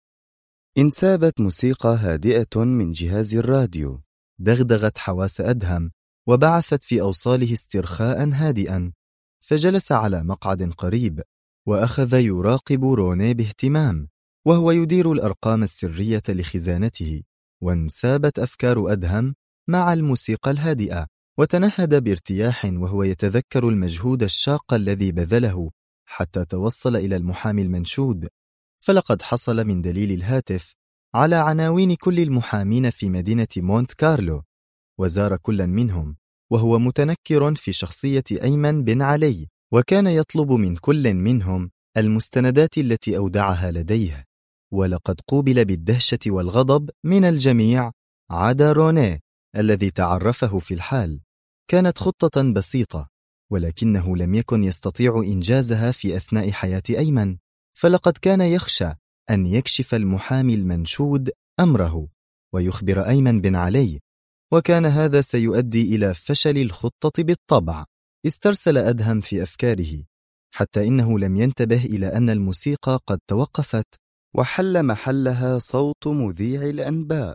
Speaker 3: انسابت موسيقى هادئة من جهاز الراديو، دغدغت حواس أدهم وبعثت في أوصاله استرخاء هادئا، فجلس على مقعد قريب وأخذ يراقب رونيه باهتمام وهو يدير الأرقام السرية لخزانته. وانسابت أفكار أدهم مع الموسيقى الهادئة، وتنهد بارتياح وهو يتذكر المجهود الشاق الذي بذله حتى توصل إلى المحامي المنشود. فلقد حصل من دليل الهاتف
Speaker 1: على عناوين كل المحامين في مدينة مونت كارلو، وزار كل منهم وهو متنكر في شخصية أيمن بن علي، وكان يطلب من كل منهم المستندات التي أودعها لديه. ولقد قوبل بالدهشة والغضب من الجميع عدا رونيه الذي تعرفه في الحال. كانت خطة بسيطة، ولكنه لم يكن يستطيع إنجازها في أثناء حياة أيمن، فلقد كان يخشى أن يكشف المحامي المنشود أمره ويخبر أيمن بن علي، وكان هذا سيؤدي إلى فشل الخطة بالطبع. استرسل أدهم في أفكاره حتى إنه لم ينتبه إلى أن الموسيقى قد توقفت وحل محلها صوت مذيع الأنباء.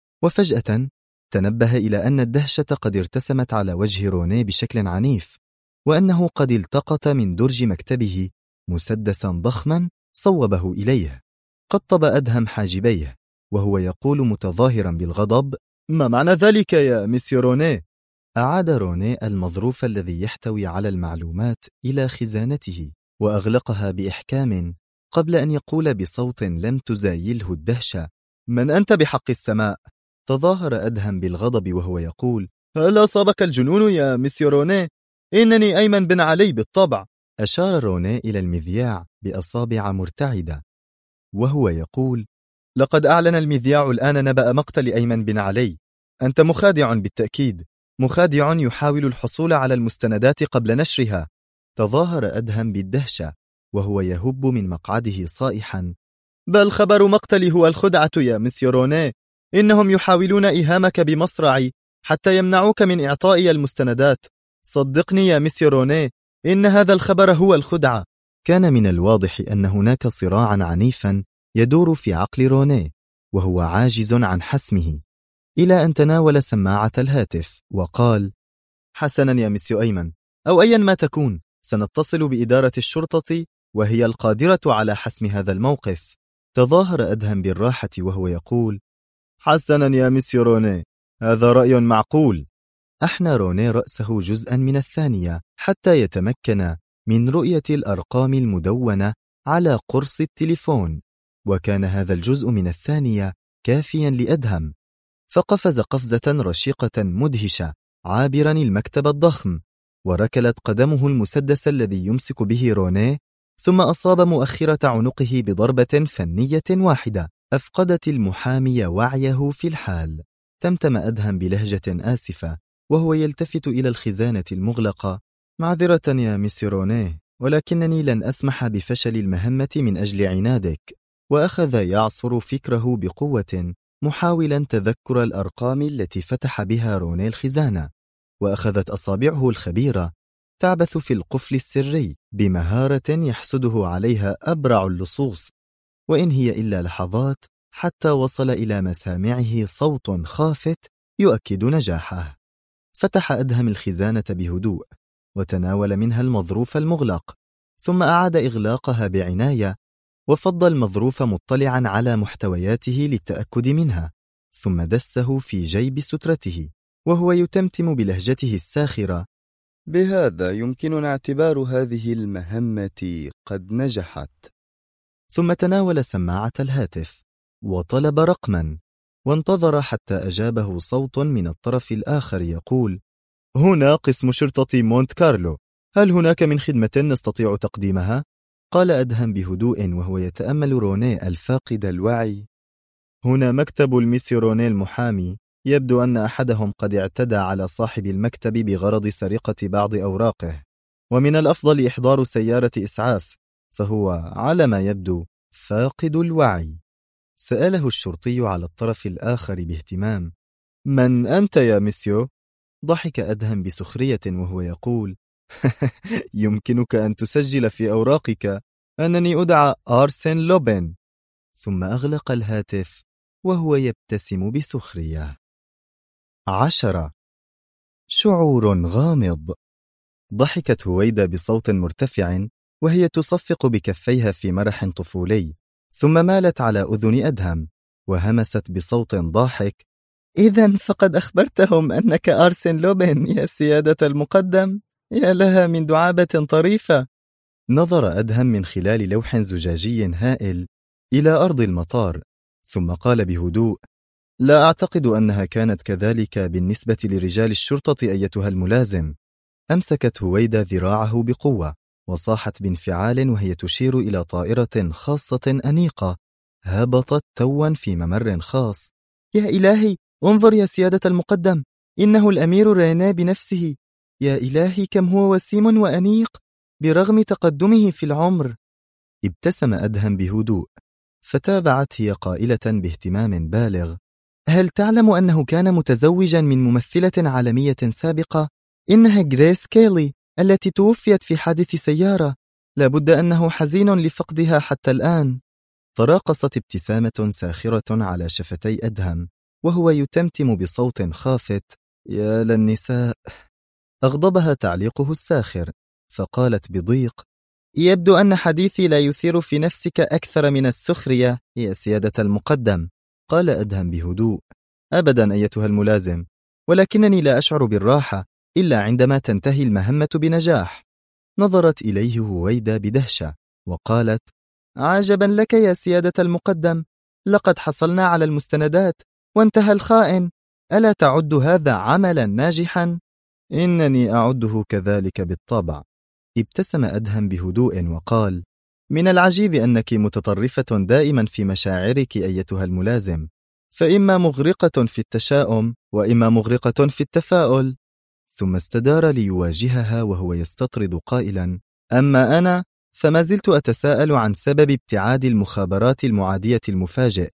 Speaker 1: وفجأة تنبه إلى أن الدهشة قد ارتسمت على وجه رونيه بشكل عنيف، وأنه قد التقط من درج مكتبه مسدسا ضخما صوبه إليه. قطب أدهم حاجبيه وهو يقول متظاهرا بالغضب:
Speaker 3: ما معنى ذلك يا مسيو رونيه؟
Speaker 1: أعاد رونيه المظروف الذي يحتوي على المعلومات إلى خزانته وأغلقها بإحكام قبل أن يقول بصوت لم تزايله الدهشة:
Speaker 3: من أنت بحق السماء؟
Speaker 1: تظاهر أدهم بالغضب وهو يقول:
Speaker 3: هل أصابك الجنون يا مسيو رونيه؟ إنني أيمن بن علي بالطبع.
Speaker 1: أشار رونيه إلى المذياع بأصابع مرتعدة وهو يقول:
Speaker 3: لقد أعلن المذياع الآن نبأ مقتل أيمن بن علي. أنت مخادع بالتأكيد، مخادع يحاول الحصول على المستندات قبل نشرها.
Speaker 1: تظاهر أدهم بالدهشة وهو يهب من مقعده صائحا:
Speaker 3: بل خبر مقتلي هو الخدعة يا مسيو رونيه. إنهم يحاولون إيهامك بمصرعي حتى يمنعوك من إعطائي المستندات. صدقني يا مسيو رونيه، إن هذا الخبر هو الخدعة.
Speaker 1: كان من الواضح أن هناك صراعا عنيفا يدور في عقل رونيه وهو عاجز عن حسمه، إلى أن تناول سماعة الهاتف وقال:
Speaker 3: حسنا يا مسيو أيمن، أو أيا ما تكون، سنتصل بإدارة الشرطة وهي القادرة على حسم هذا الموقف.
Speaker 1: تظاهر أدهم بالراحة وهو يقول:
Speaker 3: حسنا يا مسيو رونيه، هذا رأي معقول.
Speaker 1: أحنى رونيه رأسه جزءا من الثانية حتى يتمكن من رؤية الأرقام المدونة على قرص التليفون، وكان هذا الجزء من الثانية كافيا لأدهم، فقفز قفزة رشيقة مدهشة عابرا المكتب الضخم، وركلت قدمه المسدس الذي يمسك به رونيه، ثم أصاب مؤخرة عنقه بضربة فنية واحدة أفقدت المحامي وعيه في الحال. تمتم أدهم بلهجة آسفة وهو يلتفت إلى الخزانة المغلقة:
Speaker 3: معذرة يا مسيو رونيه، ولكنني لن أسمح بفشل المهمة من أجل عنادك.
Speaker 1: وأخذ يعصر فكره بقوة محاولا تذكر الأرقام التي فتح بها رونيه الخزانة، وأخذت أصابعه الخبيرة تعبث في القفل السري بمهارة يحسده عليها أبرع اللصوص، وإن هي إلا لحظات حتى وصل إلى مسامعه صوت خافت يؤكد نجاحه. فتح أدهم الخزانة بهدوء وتناول منها المظروف المغلق، ثم أعاد إغلاقها بعناية وفض المظروف مطلعا على محتوياته للتأكد منها، ثم دسه في جيب سترته وهو يتمتم بلهجته الساخرة:
Speaker 3: بهذا يمكننا اعتبار هذه المهمة قد نجحت.
Speaker 1: ثم تناول سماعة الهاتف وطلب رقما، وانتظر حتى أجابه صوت من الطرف الآخر يقول:
Speaker 3: هنا قسم شرطة مونت كارلو، هل هناك من خدمة نستطيع تقديمها؟
Speaker 1: قال أدهم بهدوء وهو يتأمل رونيه الفاقد الوعي:
Speaker 3: هنا مكتب المسيو رونيه المحامي، يبدو أن أحدهم قد اعتدى على صاحب المكتب بغرض سرقة بعض أوراقه، ومن الأفضل إحضار سيارة إسعاف، فهو على ما يبدو فاقد الوعي.
Speaker 1: سأله الشرطي على الطرف الآخر باهتمام:
Speaker 3: من أنت يا مسيو؟
Speaker 1: ضحك أدهم بسخرية وهو يقول:
Speaker 3: يمكنك أن تسجل في أوراقك أنني أدعى آرسين لوبين.
Speaker 1: ثم أغلق الهاتف وهو يبتسم بسخرية. 10. شعور غامض. ضحكت هويدا بصوت مرتفع وهي تصفق بكفيها في مرح طفولي، ثم مالت على أذن أدهم وهمست بصوت ضاحك:
Speaker 4: إذن فقد أخبرتهم أنك آرسين لوبين يا سيادة المقدم؟ يا لها من دعابة طريفة.
Speaker 1: نظر أدهم من خلال لوح زجاجي هائل إلى أرض المطار،
Speaker 3: ثم قال بهدوء: لا أعتقد أنها كانت كذلك بالنسبة لرجال الشرطة أيتها الملازم. أمسكت هويدا ذراعه بقوة وصاحت بانفعال وهي تشير إلى طائرة خاصة أنيقة هبطت توا في ممر خاص.
Speaker 2: يا إلهي، انظر يا سيادة المقدم، إنه الأمير رينا بنفسه. يا إلهي، كم هو وسيم وأنيق برغم تقدمه في العمر.
Speaker 3: ابتسم أدهم بهدوء، فتابعت هي قائلة باهتمام بالغ:
Speaker 2: هل تعلم أنه كان متزوجا من ممثلة عالمية سابقة؟ إنها غريس كيلي التي توفيت في حادث سيارة. لابد أنه حزين لفقدها حتى الآن.
Speaker 3: تراقصت ابتسامة ساخرة على شفتي أدهم وهو يتمتم بصوت خافت: يا للنساء. أغضبها تعليقه الساخر، فقالت بضيق:
Speaker 2: يبدو أن حديثي لا يثير في نفسك أكثر من السخرية يا سيادة المقدم.
Speaker 3: قال أدهم بهدوء:
Speaker 2: أبدا أيتها الملازم، ولكنني لا أشعر بالراحة إلا عندما تنتهي المهمة بنجاح.
Speaker 3: نظرت إليه هويدا بدهشة وقالت:
Speaker 2: عجبا لك يا سيادة المقدم، لقد حصلنا على المستندات وانتهى الخائن. ألا تعد هذا عملا ناجحا؟
Speaker 3: إنني أعده كذلك بالطبع. ابتسم أدهم بهدوء وقال:
Speaker 2: من العجيب أنك متطرفة دائما في مشاعرك أيتها الملازم، فإما مغرقة في التشاؤم وإما مغرقة في التفاؤل.
Speaker 3: ثم استدار ليواجهها وهو يستطرد قائلا:
Speaker 2: أما أنا فما زلت أتساءل عن سبب ابتعاد المخابرات المعادية المفاجئ،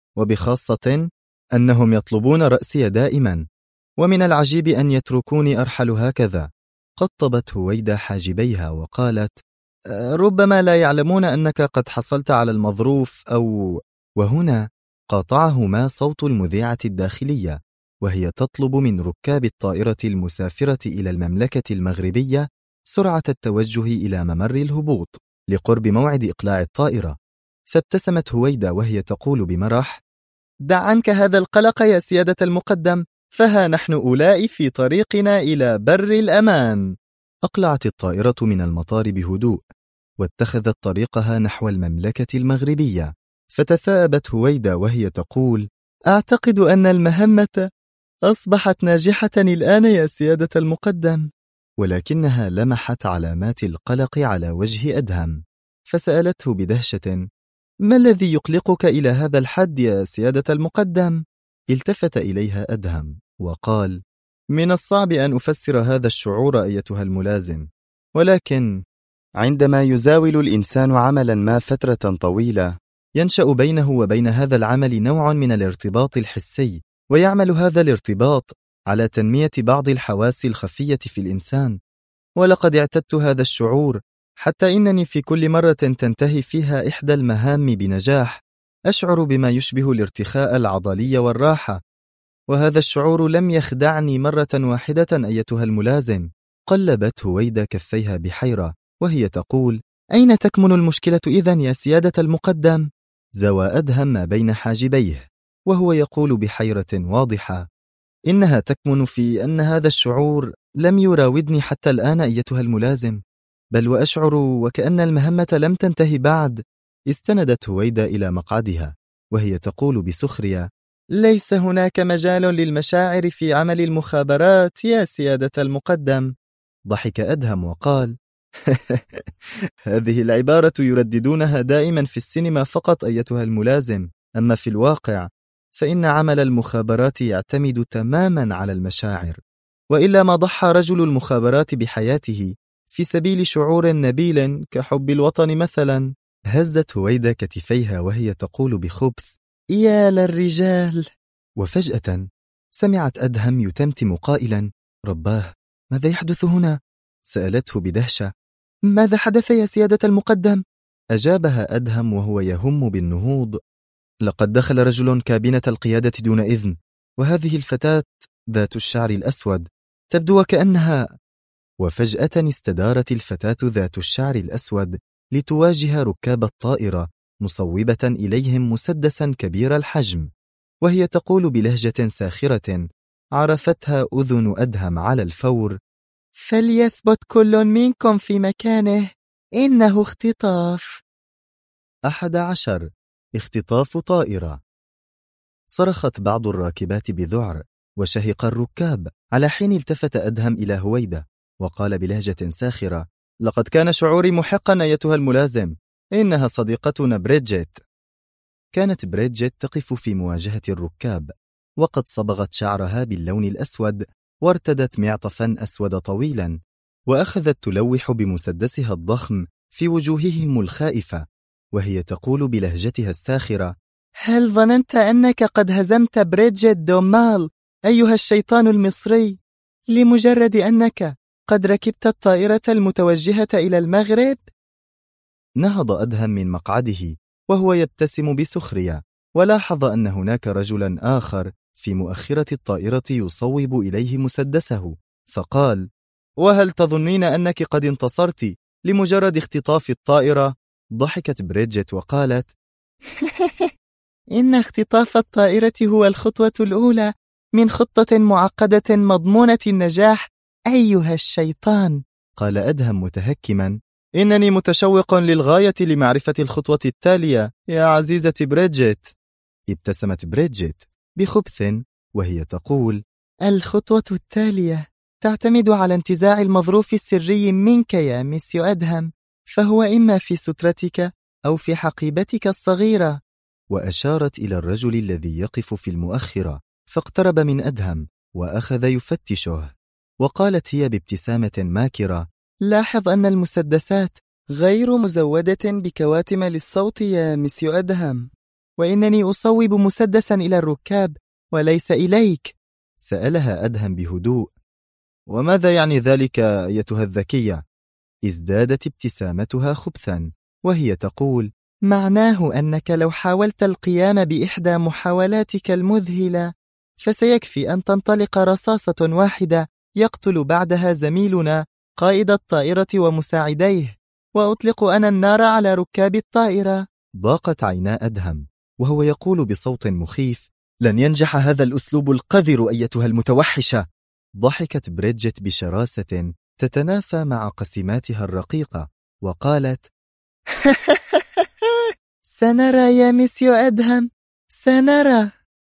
Speaker 2: وبخاصة أنهم يطلبون رأسي دائما، ومن العجيب أن يتركوني أرحل هكذا.
Speaker 3: قطبت هويدا حاجبيها وقالت:
Speaker 2: ربما لا يعلمون أنك قد حصلت على المظروف أو...
Speaker 3: وهنا قاطعهما صوت المذيعة الداخلية وهي تطلب من ركاب الطائرة المسافرة إلى المملكة المغربية سرعة التوجه إلى ممر الهبوط لقرب موعد إقلاع الطائرة. فابتسمت هويدا وهي تقول بمرح:
Speaker 2: دع عنك هذا القلق يا سيادة المقدم، فها نحن أولئك في طريقنا إلى بر الأمان.
Speaker 3: أقلعت الطائرة من المطار بهدوء واتخذت طريقها نحو المملكة المغربية.
Speaker 2: فتثاءبت هويدا وهي تقول: أعتقد أن المهمة أصبحت ناجحة الآن يا سيادة المقدم.
Speaker 3: ولكنها لمحت علامات القلق على وجه أدهم،
Speaker 2: فسألته بدهشة: ما الذي يقلقك إلى هذا الحد يا سيادة المقدم؟
Speaker 3: التفت إليها أدهم وقال:
Speaker 2: من الصعب أن أفسر هذا الشعور أيتها الملازم، ولكن
Speaker 3: عندما يزاول الإنسان عملا ما فترة طويلة
Speaker 2: ينشأ بينه وبين هذا العمل نوع من الارتباط الحسي، ويعمل هذا الارتباط على تنمية بعض الحواس الخفية في الإنسان. ولقد اعتدت هذا الشعور، حتى إنني في كل مرة تنتهي فيها إحدى المهام بنجاح أشعر بما يشبه الارتخاء العضلي والراحة، وهذا الشعور لم يخدعني مرة واحدة أيتها الملازم.
Speaker 3: قلبت هويدا كفيها بحيرة وهي تقول:
Speaker 2: أين تكمن المشكلة إذن يا سيادة المقدم؟
Speaker 3: زوى أدهم ما بين حاجبيه وهو يقول بحيرة واضحة:
Speaker 2: إنها تكمن في أن هذا الشعور لم يراودني حتى الآن أيتها الملازم، بل وأشعر وكأن المهمة لم تنتهي بعد.
Speaker 3: استندت هويدا إلى مقعدها وهي تقول بسخرية:
Speaker 2: ليس هناك مجال للمشاعر في عمل المخابرات يا سيادة المقدم.
Speaker 3: ضحك أدهم وقال:
Speaker 2: هذه العبارة يرددونها دائما في السينما فقط أيتها الملازم، أما في الواقع فإن عمل المخابرات يعتمد تماما على المشاعر، وإلا ما ضحى رجل المخابرات بحياته في سبيل شعور نبيل كحب الوطن مثلا.
Speaker 3: هزت هويدا كتفيها وهي تقول بخبث:
Speaker 2: يا للرجال.
Speaker 3: وفجأة سمعت أدهم يتمتم قائلا: رباه، ماذا يحدث هنا؟ سألته بدهشة:
Speaker 2: ماذا حدث يا سيادة المقدم؟
Speaker 3: أجابها أدهم وهو يهم بالنهوض: لقد دخل رجل كابينة القيادة دون إذن، وهذه الفتاة ذات الشعر الأسود تبدو وكأنها... وفجأة استدارت الفتاة ذات الشعر الأسود لتواجه ركاب الطائرة مصوبة إليهم مسدسا كبير الحجم، وهي تقول بلهجة ساخرة عرفتها أذن أدهم على الفور:
Speaker 2: فليثبت كل منكم في مكانه، إنه اختطاف.
Speaker 3: 11. اختطاف طائرة.
Speaker 1: صرخت بعض الراكبات بذعر، وشهق الركاب، على حين التفت أدهم إلى هويدة وقال بلهجة ساخرة:
Speaker 2: لقد كان شعوري محقا أيتها الملازم، إنها صديقتنا بريدجيت.
Speaker 1: كانت بريدجيت تقف في مواجهة الركاب، وقد صبغت شعرها باللون الأسود، وارتدت معطفا أسود طويلا، وأخذت تلوح بمسدسها الضخم في وجوههم الخائفة، وهي تقول بلهجتها الساخرة:
Speaker 4: هل ظننت أنك قد هزمت بريدجيت دومال أيها الشيطان المصري لمجرد أنك قد ركبت الطائرة المتوجهة إلى المغرب؟
Speaker 1: نهض أدهم من مقعده وهو يبتسم بسخرية، ولاحظ أن هناك رجلا آخر في مؤخرة الطائرة يصوب إليه مسدسه، فقال:
Speaker 2: وهل تظنين أنك قد انتصرت لمجرد اختطاف الطائرة؟
Speaker 1: ضحكت بريدجيت وقالت:
Speaker 4: إن اختطاف الطائرة هو الخطوة الأولى من خطة معقدة مضمونة النجاح أيها الشيطان.
Speaker 1: قال أدهم متهكما:
Speaker 2: إنني متشوق للغاية لمعرفة الخطوة التالية يا عزيزتي بريدجيت.
Speaker 1: ابتسمت بريدجيت بخبث وهي تقول:
Speaker 4: الخطوة التالية تعتمد على انتزاع المظروف السري منك يا ميسيو أدهم، فهو إما في سترتك أو في حقيبتك الصغيرة.
Speaker 1: وأشارت إلى الرجل الذي يقف في المؤخرة، فاقترب من أدهم وأخذ يفتشه، وقالت هي بابتسامة ماكرة:
Speaker 4: لاحظ أن المسدسات غير مزودة بكواتم للصوت يا ميسيو أدهم، وإنني أصوب مسدسا إلى الركاب وليس إليك.
Speaker 1: سألها أدهم بهدوء:
Speaker 2: وماذا يعني ذلك أيتها الذكية؟
Speaker 1: ازدادت ابتسامتها خبثا وهي تقول:
Speaker 4: معناه أنك لو حاولت القيام بإحدى محاولاتك المذهلة فسيكفي أن تنطلق رصاصة واحدة يقتل بعدها زميلنا قائد الطائرة ومساعديه، وأطلق أنا النار على ركاب الطائرة.
Speaker 1: ضاقت عينا أدهم وهو يقول بصوت مخيف: لن ينجح هذا الأسلوب القذر أيتها المتوحشة. ضحكت بريدجيت بشراسة تتنافى مع قسماتها الرقيقة وقالت:
Speaker 4: سنرى يا ميسيو أدهم، سنرى.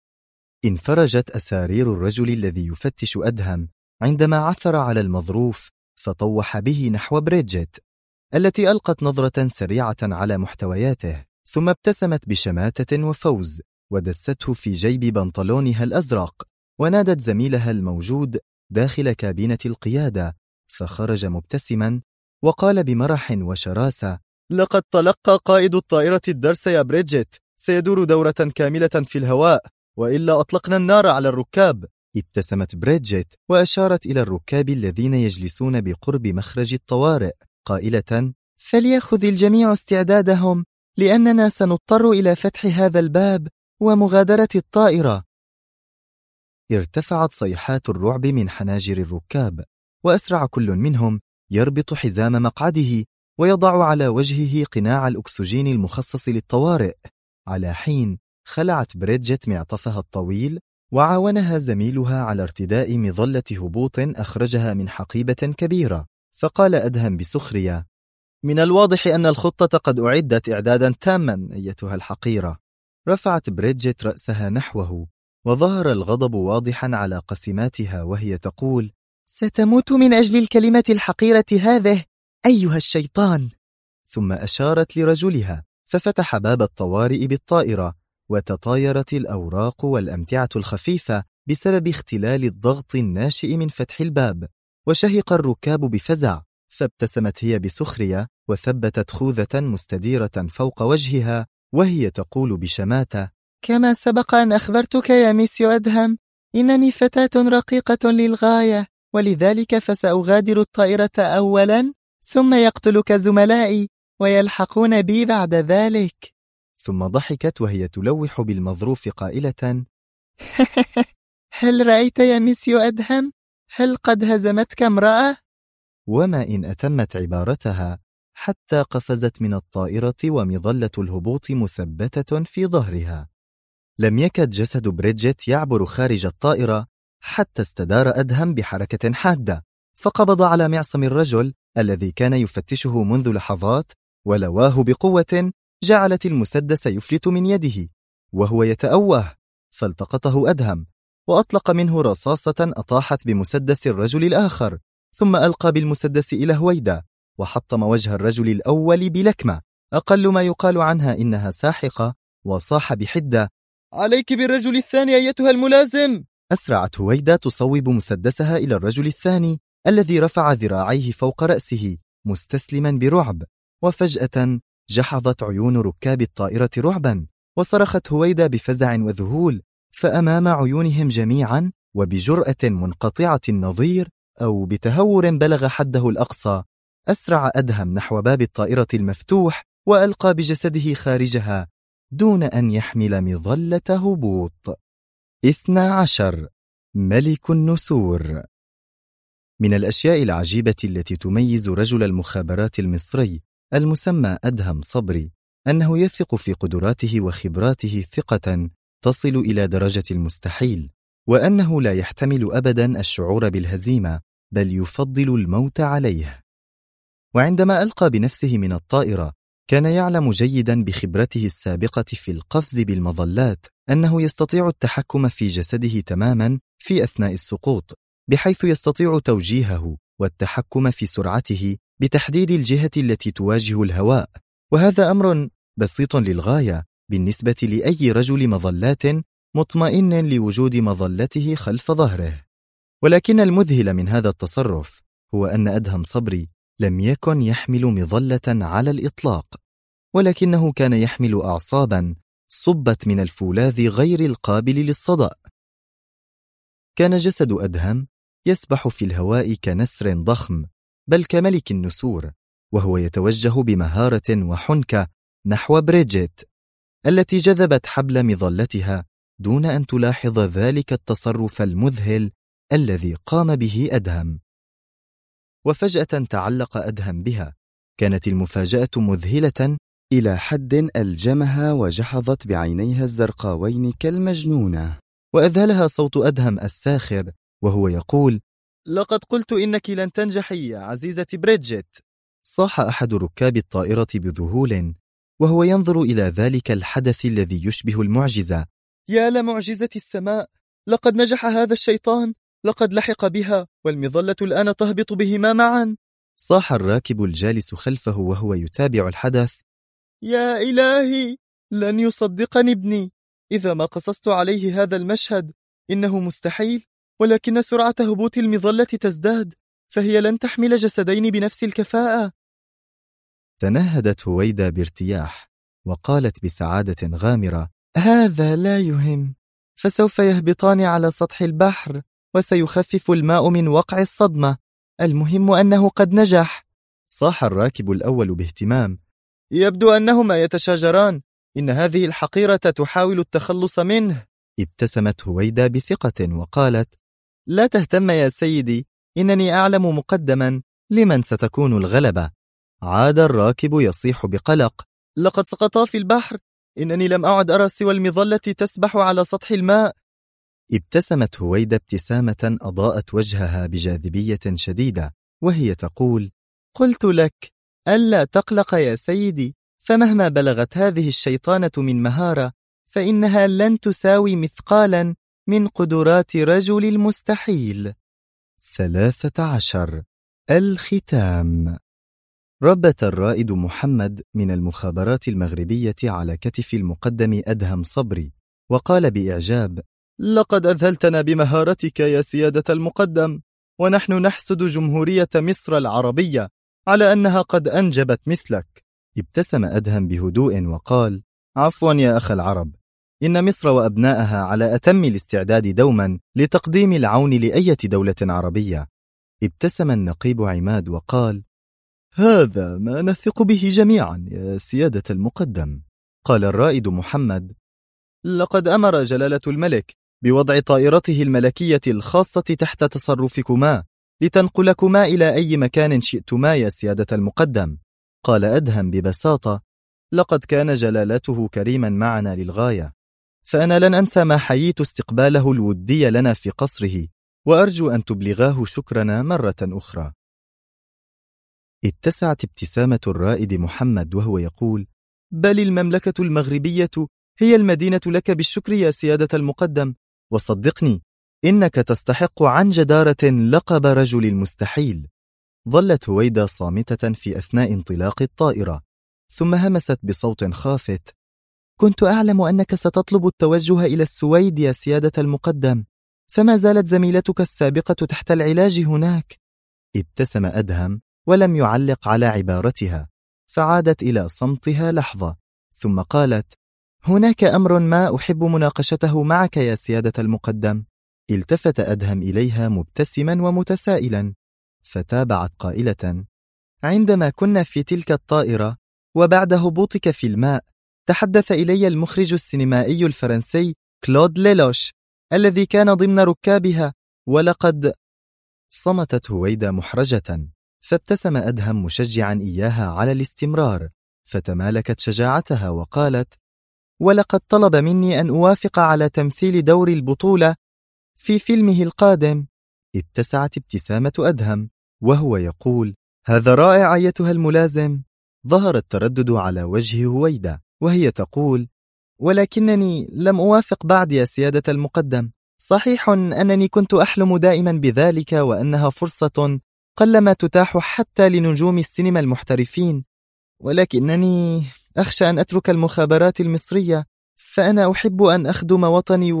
Speaker 1: انفرجت أسارير الرجل الذي يفتش أدهم عندما عثر على المظروف، فطوح به نحو بريدجيت التي ألقت نظرة سريعة على محتوياته، ثم ابتسمت بشماتة وفوز ودسته في جيب بنطلونها الأزرق، ونادت زميلها الموجود داخل كابينة القيادة، فخرج مبتسما وقال بمرح وشراسة:
Speaker 2: لقد تلقى قائد الطائرة الدرس يا بريدجيت، سيدور دورة كاملة في الهواء، وإلا أطلقنا النار على الركاب.
Speaker 1: ابتسمت بريدجيت وأشارت إلى الركاب الذين يجلسون بقرب مخرج الطوارئ قائلة:
Speaker 4: فليأخذ الجميع استعدادهم، لأننا سنضطر إلى فتح هذا الباب ومغادرة الطائرة.
Speaker 1: ارتفعت صيحات الرعب من حناجر الركاب، وأسرع كل منهم يربط حزام مقعده ويضع على وجهه قناع الأكسجين المخصص للطوارئ، على حين خلعت بريدجيت معطفها الطويل، وعاونها زميلها على ارتداء مظلة هبوط أخرجها من حقيبة كبيرة. فقال أدهم بسخرية:
Speaker 2: من الواضح أن الخطة قد أعدت إعدادا تاما أيتها الحقيرة.
Speaker 1: رفعت بريدجيت رأسها نحوه، وظهر الغضب واضحا على قسماتها وهي تقول:
Speaker 4: ستموت من أجل الكلمة الحقيرة هذه أيها الشيطان.
Speaker 1: ثم أشارت لرجلها، ففتح باب الطوارئ بالطائرة، وتطايرت الأوراق والأمتعة الخفيفة بسبب اختلال الضغط الناشئ من فتح الباب، وشهق الركاب بفزع، فابتسمت هي بسخرية وثبتت خوذة مستديرة فوق وجهها وهي تقول بشماتة:
Speaker 4: كما سبق أن أخبرتك يا ميسيو أدهم، إنني فتاة رقيقة للغاية، ولذلك فسأغادر الطائرة أولا، ثم يقتلك زملائي ويلحقون بي بعد ذلك.
Speaker 1: ثم ضحكت وهي تلوح بالمظروف قائلة:
Speaker 4: هل رأيت يا ميسيو أدهم؟ هل قد هزمتك امرأة؟
Speaker 1: وما إن أتمت عبارتها حتى قفزت من الطائرة ومظلة الهبوط مثبتة في ظهرها. لم يكد جسد بريدجيت يعبر خارج الطائرة حتى استدار أدهم بحركة حادة، فقبض على معصم الرجل الذي كان يفتشه منذ لحظات، ولواه بقوة جعلت المسدس يفلت من يده، وهو يتأوه،
Speaker 2: فالتقطه أدهم وأطلق منه رصاصة أطاحت بمسدس الرجل الآخر، ثم ألقى بالمسدس إلى هويدا وحطم وجه الرجل الأول بلكمة أقل ما يقال عنها إنها ساحقة، وصاح بحدة: عليك بالرجل الثاني أيتها الملازم. أسرعت هويدا تصوب مسدسها إلى الرجل الثاني الذي رفع ذراعيه فوق رأسه مستسلما برعب، وفجأة جحظت عيون ركاب الطائرة رعبا، وصرخت هويدا بفزع وذهول، فأمام عيونهم جميعا وبجرأة منقطعة النظير أو بتهور بلغ حده الأقصى أسرع أدهم نحو باب الطائرة المفتوح وألقى بجسده خارجها دون أن يحمل مظلة هبوط. 12. ملك النسور. من الأشياء العجيبة التي تميز رجل المخابرات المصري المسمى أدهم صبري أنه يثق في قدراته وخبراته ثقة تصل إلى درجة المستحيل، وأنه لا يحتمل أبدا الشعور بالهزيمة بل يفضل الموت عليه. وعندما ألقى بنفسه من الطائرة كان يعلم جيدا بخبرته السابقة في القفز بالمظلات أنه يستطيع التحكم في جسده تماما في أثناء السقوط، بحيث يستطيع توجيهه والتحكم في سرعته بتحديد الجهة التي تواجه الهواء، وهذا أمر بسيط للغاية بالنسبة لأي رجل مظلات مطمئن لوجود مظلته خلف ظهره. ولكن المذهل من هذا التصرف هو أن أدهم صبري لم يكن يحمل مظلة على الإطلاق، ولكنه كان يحمل أعصابا صبت من الفولاذ غير القابل للصدأ. كان جسد أدهم يسبح في الهواء كنسر ضخم، بل كملك النسور، وهو يتوجه بمهارة وحنكة نحو بريجيت التي جذبت حبل مظلتها دون أن تلاحظ ذلك التصرف المذهل الذي قام به أدهم. وفجأة تعلق أدهم بها. كانت المفاجأة مذهلة إلى حد ألجمها وجحظت بعينيها الزرقاوين كالمجنونة، وأذهلها صوت أدهم الساخر وهو يقول: لقد قلت إنك لن تنجحي يا عزيزة بريجيت. صاح أحد ركاب الطائرة بذهول وهو ينظر إلى ذلك الحدث الذي يشبه المعجزة: يا لمعجزة السماء، لقد نجح هذا الشيطان، لقد لحق بها والمظلة الآن تهبط بهما معا. صاح الراكب الجالس خلفه وهو يتابع الحدث: يا إلهي، لن يصدقني ابني إذا ما قصصت عليه هذا المشهد. إنه مستحيل، ولكن سرعة هبوط المظلة تزداد، فهي لن تحمل جسدين بنفس الكفاءة. تنهدت هويدا بارتياح وقالت بسعادة غامرة: هذا لا يهم، فسوف يهبطان على سطح البحر وسيخفف الماء من وقع الصدمة، المهم أنه قد نجح. صاح الراكب الأول باهتمام: يبدو أنهما يتشاجران، إن هذه الحقيرة تحاول التخلص منه. ابتسمت هويدا بثقة وقالت: لا تهتم يا سيدي، إنني أعلم مقدما لمن ستكون الغلبة. عاد الراكب يصيح بقلق: لقد سقطا في البحر، إنني لم أعد أرى سوى المظلة تسبح على سطح الماء. ابتسمت هويدا ابتسامة أضاءت وجهها بجاذبية شديدة وهي تقول: قلت لك ألا تقلق يا سيدي، فمهما بلغت هذه الشيطانة من مهارة فإنها لن تساوي مثقالا من قدرات رجل المستحيل. 13. الختام. ربت الرائد محمد من المخابرات المغربية على كتف المقدم أدهم صبري وقال بإعجاب: لقد أذهلتنا بمهارتك يا سيادة المقدم، ونحن نحسد جمهورية مصر العربية على أنها قد أنجبت مثلك. ابتسم أدهم بهدوء وقال: عفوا يا أخ العرب، إن مصر وأبنائها على أتم الاستعداد دوما لتقديم العون لأية دولة عربية. ابتسم النقيب عماد وقال: هذا ما نثق به جميعا يا سيادة المقدم. قال الرائد محمد: لقد أمر جلالة الملك بوضع طائرته الملكية الخاصة تحت تصرفكما لتنقلكما إلى أي مكان شئتما يا سيادة المقدم. قال أدهم ببساطة: لقد كان جلالته كريما معنا للغاية، فأنا لن أنسى ما حييت استقباله الودي لنا في قصره، وأرجو أن تبلغاه شكرنا مرة أخرى. اتسعت ابتسامة الرائد محمد وهو يقول: بل المملكة المغربية هي المدينة لك بالشكر يا سيادة المقدم، وصدقني إنك تستحق عن جدارة لقب رجل المستحيل. ظلت هويدا صامتة في أثناء انطلاق الطائرة، ثم همست بصوت خافت: كنت أعلم أنك ستطلب التوجه إلى السويد يا سيادة المقدم، فما زالت زميلتك السابقة تحت العلاج هناك. ابتسم أدهم ولم يعلق على عبارتها، فعادت إلى صمتها لحظة، ثم قالت: هناك أمر ما أحب مناقشته معك يا سيادة المقدم. التفت أدهم إليها مبتسما ومتسائلا، فتابعت قائلة: عندما كنا في تلك الطائرة وبعد هبوطك في الماء، تحدث إلي المخرج السينمائي الفرنسي كلود ليلوش الذي كان ضمن ركابها، ولقد... صمتت هويدا محرجة، فابتسم أدهم مشجعا إياها على الاستمرار، فتمالكت شجاعتها وقالت: ولقد طلب مني أن أوافق على تمثيل دور البطولة في فيلمه القادم. اتسعت ابتسامة أدهم وهو يقول: هذا رائع أيتها الملازم. ظهر التردد على وجه هويدا وهي تقول: ولكنني لم أوافق بعد يا سيادة المقدم. صحيح أنني كنت أحلم دائما بذلك، وأنها فرصة قلما تتاح حتى لنجوم السينما المحترفين، ولكنني أخشى أن أترك المخابرات المصرية، فأنا أحب أن أخدم وطني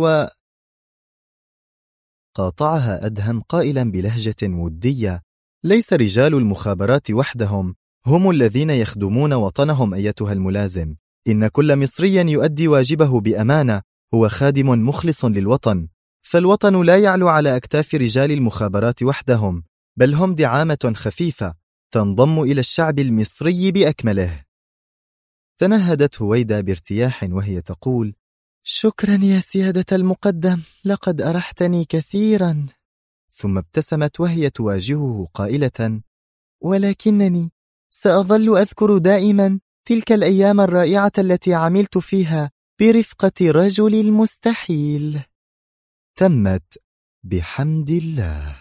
Speaker 2: قاطعها أدهم قائلا بلهجة ودية: ليس رجال المخابرات وحدهم هم الذين يخدمون وطنهم أيتها الملازم، إن كل مصري يؤدي واجبه بأمانة هو خادم مخلص للوطن، فالوطن لا يعلو على أكتاف رجال المخابرات وحدهم، بل هم دعامة خفيفة تنضم إلى الشعب المصري بأكمله. تنهدت هويدا بارتياح وهي تقول: شكرا يا سيادة المقدم، لقد أرحتني كثيرا. ثم ابتسمت وهي تواجهه قائلة: ولكنني سأظل أذكر دائما تلك الأيام الرائعة التي عملت فيها برفقة رجل المستحيل. تمت بحمد الله.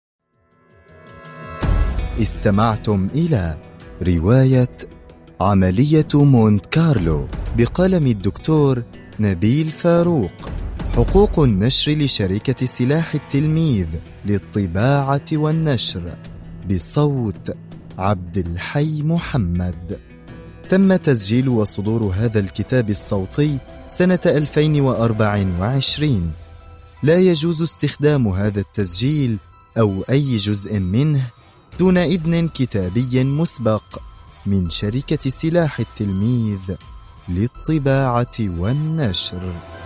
Speaker 1: استمعتم إلى رواية عملية مونت كارلو بقلم الدكتور نبيل فاروق، حقوق النشر لشركة سلاح التلميذ للطباعة والنشر، بصوت عبد الحي محمد. تم تسجيل وصدور هذا الكتاب الصوتي سنة 2024. لا يجوز استخدام هذا التسجيل أو أي جزء منه دون إذن كتابي مسبق من شركة سلاح التلميذ للطباعة والنشر.